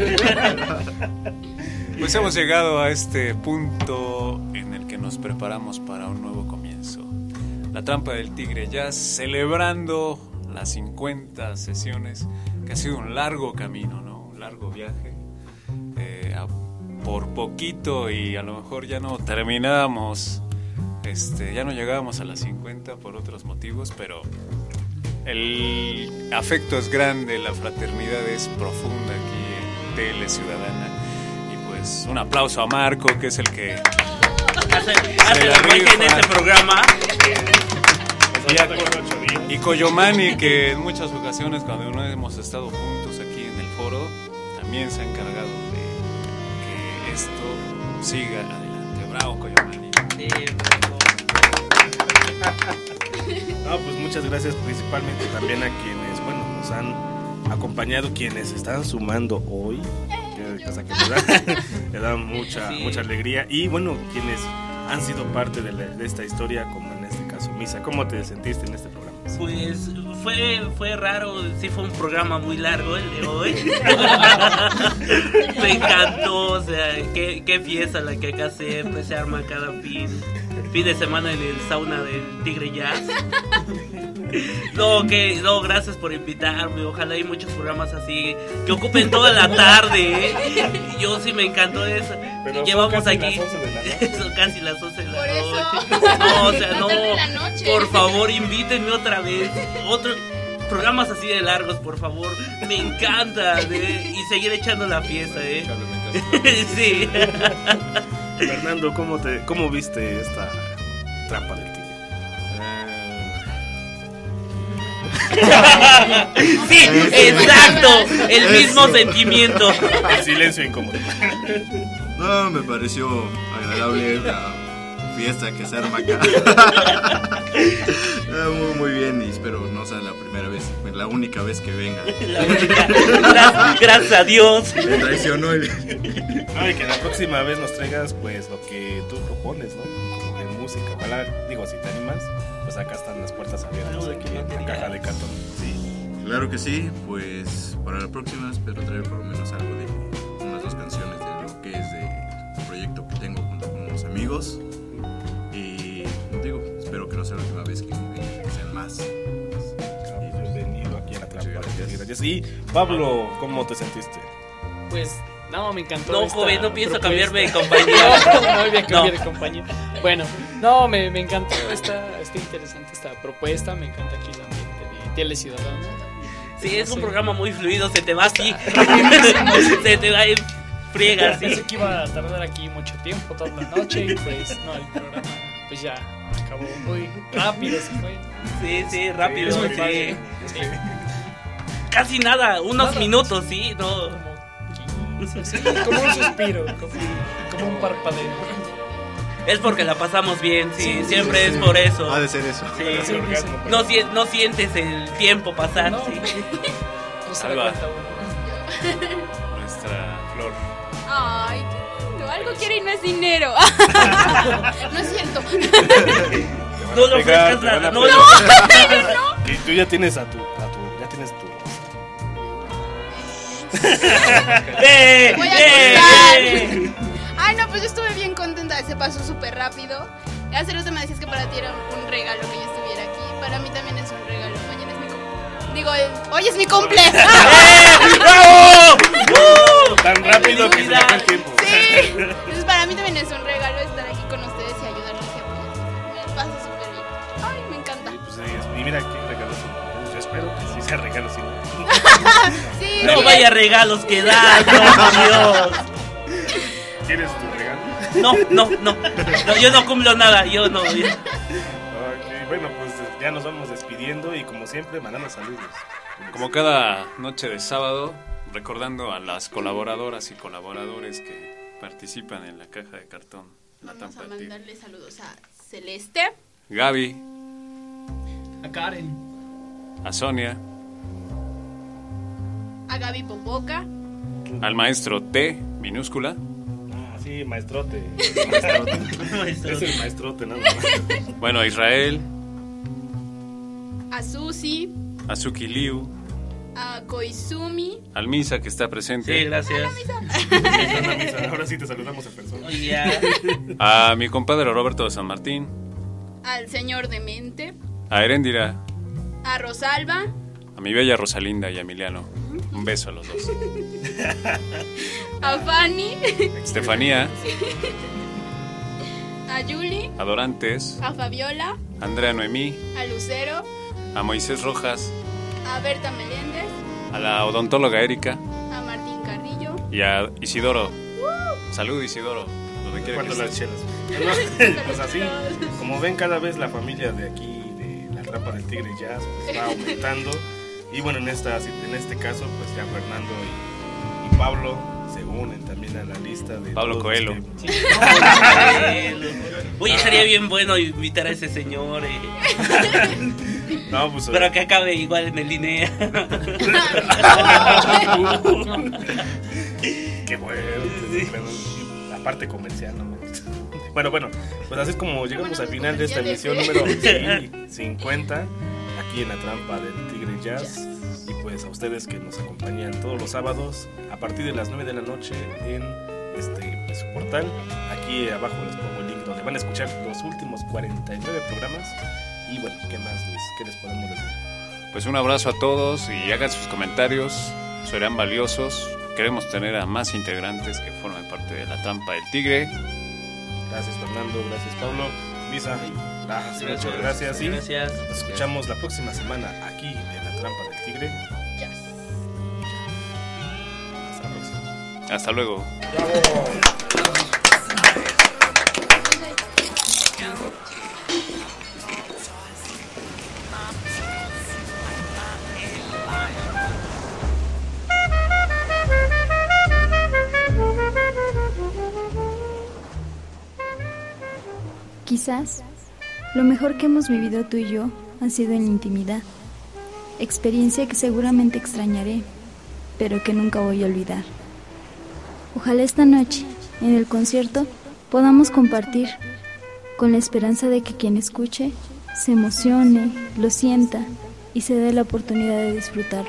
Pues hemos llegado a este punto en el que nos preparamos para un nuevo comienzo. La Trampa del Tigre, ya celebrando las cincuenta sesiones, que ha sido un largo camino, ¿no? Un largo viaje. Eh, a, por poquito y a lo mejor ya no terminábamos Este, ya no llegábamos a las cincuenta por otros motivos, pero el afecto es grande, la fraternidad es profunda aquí en Tele Ciudadana. Y pues un aplauso a Marco, que es el que hace, hace la magia en este programa. Y, a, y Coyomani, que en muchas ocasiones cuando no hemos estado juntos aquí en el foro, también se ha encargado de que esto siga adelante. Bravo, Coyomani. Sí, no, pues muchas gracias principalmente también a quienes, bueno, nos han acompañado, quienes están sumando hoy, que cosa que me da, me da mucha, sí. mucha alegría, y bueno, quienes han sido parte de, la, de esta historia, como en este caso Misa. ¿Cómo te sentiste en este programa? Pues fue, fue raro, sí fue un programa muy largo el de hoy. Me encantó, o sea, qué, qué fiesta la que acá siempre se arma cada fin, fin de semana en el sauna del Tigre Jazz. No, que, no, gracias por invitarme, ojalá hay muchos programas así, que ocupen toda la tarde, ¿eh? Yo sí me encantó eso. Pero llevamos casi aquí las once de la noche. son casi las once de la Por noche. Eso. No, o sea, no. La noche. Por favor, invítenme otra vez. Otros programas así de largos, por favor. Me encanta. ¿eh? Y seguir echando la fiesta, ¿eh? Sí. Fernando, ¿cómo te cómo viste esta trampa del tigre? Sí, exacto. El mismo sentimiento. El silencio incómodo. No, me pareció agradable la fiesta que se arma acá. Muy, muy bien, y espero no sea la primera vez, la única vez que venga. La única. Gracias, gracias a Dios. Me traicionó el... No, y que la próxima vez nos traigas pues lo que tú propones, ¿no? Como de música. Ojalá, digo, si te animas, pues acá están las puertas abiertas aquí en la caja de cartón. Sí. Claro que sí, pues para la próxima espero traer por lo menos algo de unas dos canciones de lo que es de un proyecto que tengo junto con unos amigos. Y digo, espero que no sea la última vez que venga, que sean más. Bienvenido aquí a la trampa. Gracias. Y Pablo, ¿cómo te sentiste? Pues no, me encantó. No, esta joven, no pienso propuesta. cambiarme de compañía. No, no voy a cambiar No. de compañía. Bueno, no, me, me encantó esta, esta interesante esta propuesta. Me encanta aquí el ambiente de Tele Ciudadana. Sí, es un Sí. programa muy fluido, se te va así. Se te va en friega, sí. Pensé que iba a tardar aquí mucho tiempo, toda la noche, y pues no, el programa pues ya acabó muy rápido, se fue. Sí, sí, rápido, Es muy sí. padre. Sí. Casi nada, unos Nada. minutos, sí, no. Sí, como un suspiro, como, como un parpadeo. Es porque la pasamos bien, sí, Sí, siempre sí, es sí. por eso. Ha de ser eso. Sí, Sí, sí. no, si- no sientes el tiempo pasar, No. sí. No se Ahí da va. cuenta uno. Nuestra Flor. Ay, qué lindo. Algo quiere y no es dinero. No es cierto. No lo Pegar, ofrezcas te van nada, a no pegar. lo Y tú ya tienes a tu, a tu ya tienes tu. ¡Eh! Voy a ¡Eh! contar. ¡Eh! Ay, no, pues yo estuve bien contenta. Se pasó súper rápido. Hace rato me decías que para ti era un regalo que yo estuviera aquí. Para mí también es un regalo. Mañana es mi cumple. Digo, eh, hoy es mi cumple. ¡Eh! ¡Bravo! ¡Uh! Tan rápido que se me fue el tiempo. Sí. Entonces para mí también es un regalo estar aquí con ustedes y ayudarles y apoyarles. Me pasa súper bien. Ay, me encanta. Y, pues, eh, y mira qué regalos. Yo espero que sí sea regalo, si no. Sí, No sí. vaya regalos que das, no, Dios. ¿Quieres tu regalo? No, no, no, no, yo no cumplo nada, yo no. yo- Ok, bueno, pues ya nos vamos despidiendo y como siempre mandando saludos. Como cada noche de sábado, recordando a las colaboradoras y colaboradores que participan en la caja de cartón. La Vamos a Trampa del Tigre. mandarle saludos a Celeste, Gaby, A Karen. a Sonia, a Gaby Popoca, al maestro T, minúscula, Ah, sí, maestrote. Maestrote. Es el maestrote, nada más. bueno, a Israel, a Susi, a Suki Liu, a Koizumi, al Misa que está presente, Sí, gracias. Persona, misa. Ahora sí te saludamos en persona. Oye, ya. a mi compadre Roberto de San Martín, al señor Demente, a Heréndira, a Rosalba, a mi bella Rosalinda y a Emiliano. Un beso a los dos. a Fanny, Estefanía, a Yuli, a Dorantes, a Fabiola, a Andrea Noemí, a Lucero, a Moisés Rojas, a Berta Meléndez, a la odontóloga Erika a Martín Carrillo. y a Isidoro. Salud, Isidoro. Donde quiera que Cuando las estés. chelas. Pues así, como ven, cada vez la familia de aquí, de la Trampa del Tigre Jazz, pues va aumentando. Y bueno, en, esta, en este caso, pues ya Fernando y, y Pablo se unen también a la lista de Pablo todos Coelho. los que- Oye, estaría bien bueno invitar a ese señor. Eh. No, pues, Pero que acabe igual en el INEA. Qué bueno, sí. Bueno, la parte comercial, ¿no? Bueno, bueno, pues así es como llegamos al final de esta emisión número sí, cincuenta, aquí en la Trampa del Tigre Jazz. Y pues a ustedes que nos acompañan todos los sábados a partir de las nueve de la noche en este pues, su portal. Aquí abajo les pongo el link donde van a escuchar los últimos cuarenta y nueve programas. Y bueno, ¿qué más, Luis? ¿Qué les podemos decir? Pues un abrazo a todos y hagan sus comentarios, serán valiosos. Queremos tener a más integrantes que formen parte de la Trampa del Tigre. Gracias, Fernando. Gracias, Pablo. Lisa, gracias, Gracias. muchas gracias. Y Gracias. nos escuchamos la próxima semana aquí en la Trampa del Tigre. Hasta la próxima. Hasta luego. Quizás lo mejor que hemos vivido tú y yo ha sido en la intimidad, experiencia que seguramente extrañaré, pero que nunca voy a olvidar. Ojalá esta noche, en el concierto, podamos compartir, con la esperanza de que quien escuche se emocione, lo sienta y se dé la oportunidad de disfrutarlo.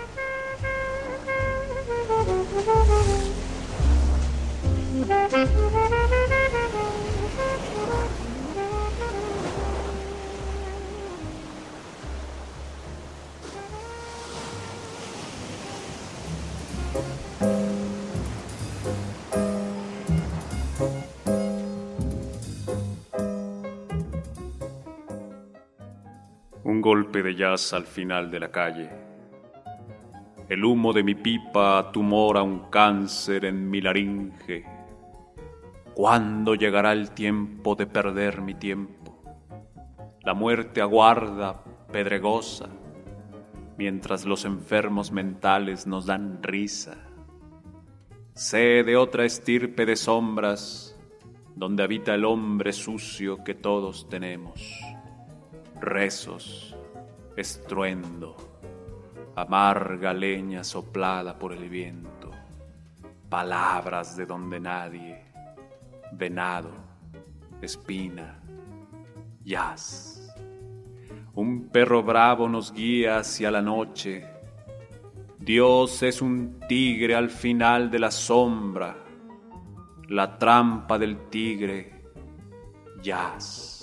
Un golpe de jazz al final de la calle. El humo de mi pipa tumora un cáncer en mi laringe. ¿Cuándo llegará el tiempo de perder mi tiempo? La muerte aguarda, pedregosa, mientras los enfermos mentales nos dan risa. Sé de otra estirpe de sombras, donde habita el hombre sucio que todos tenemos. Rezos, estruendo, amarga leña soplada por el viento, palabras de donde nadie, venado, espina, jazz. Un perro bravo nos guía hacia la noche. Dios es un tigre al final de la sombra, la trampa del tigre, jazz.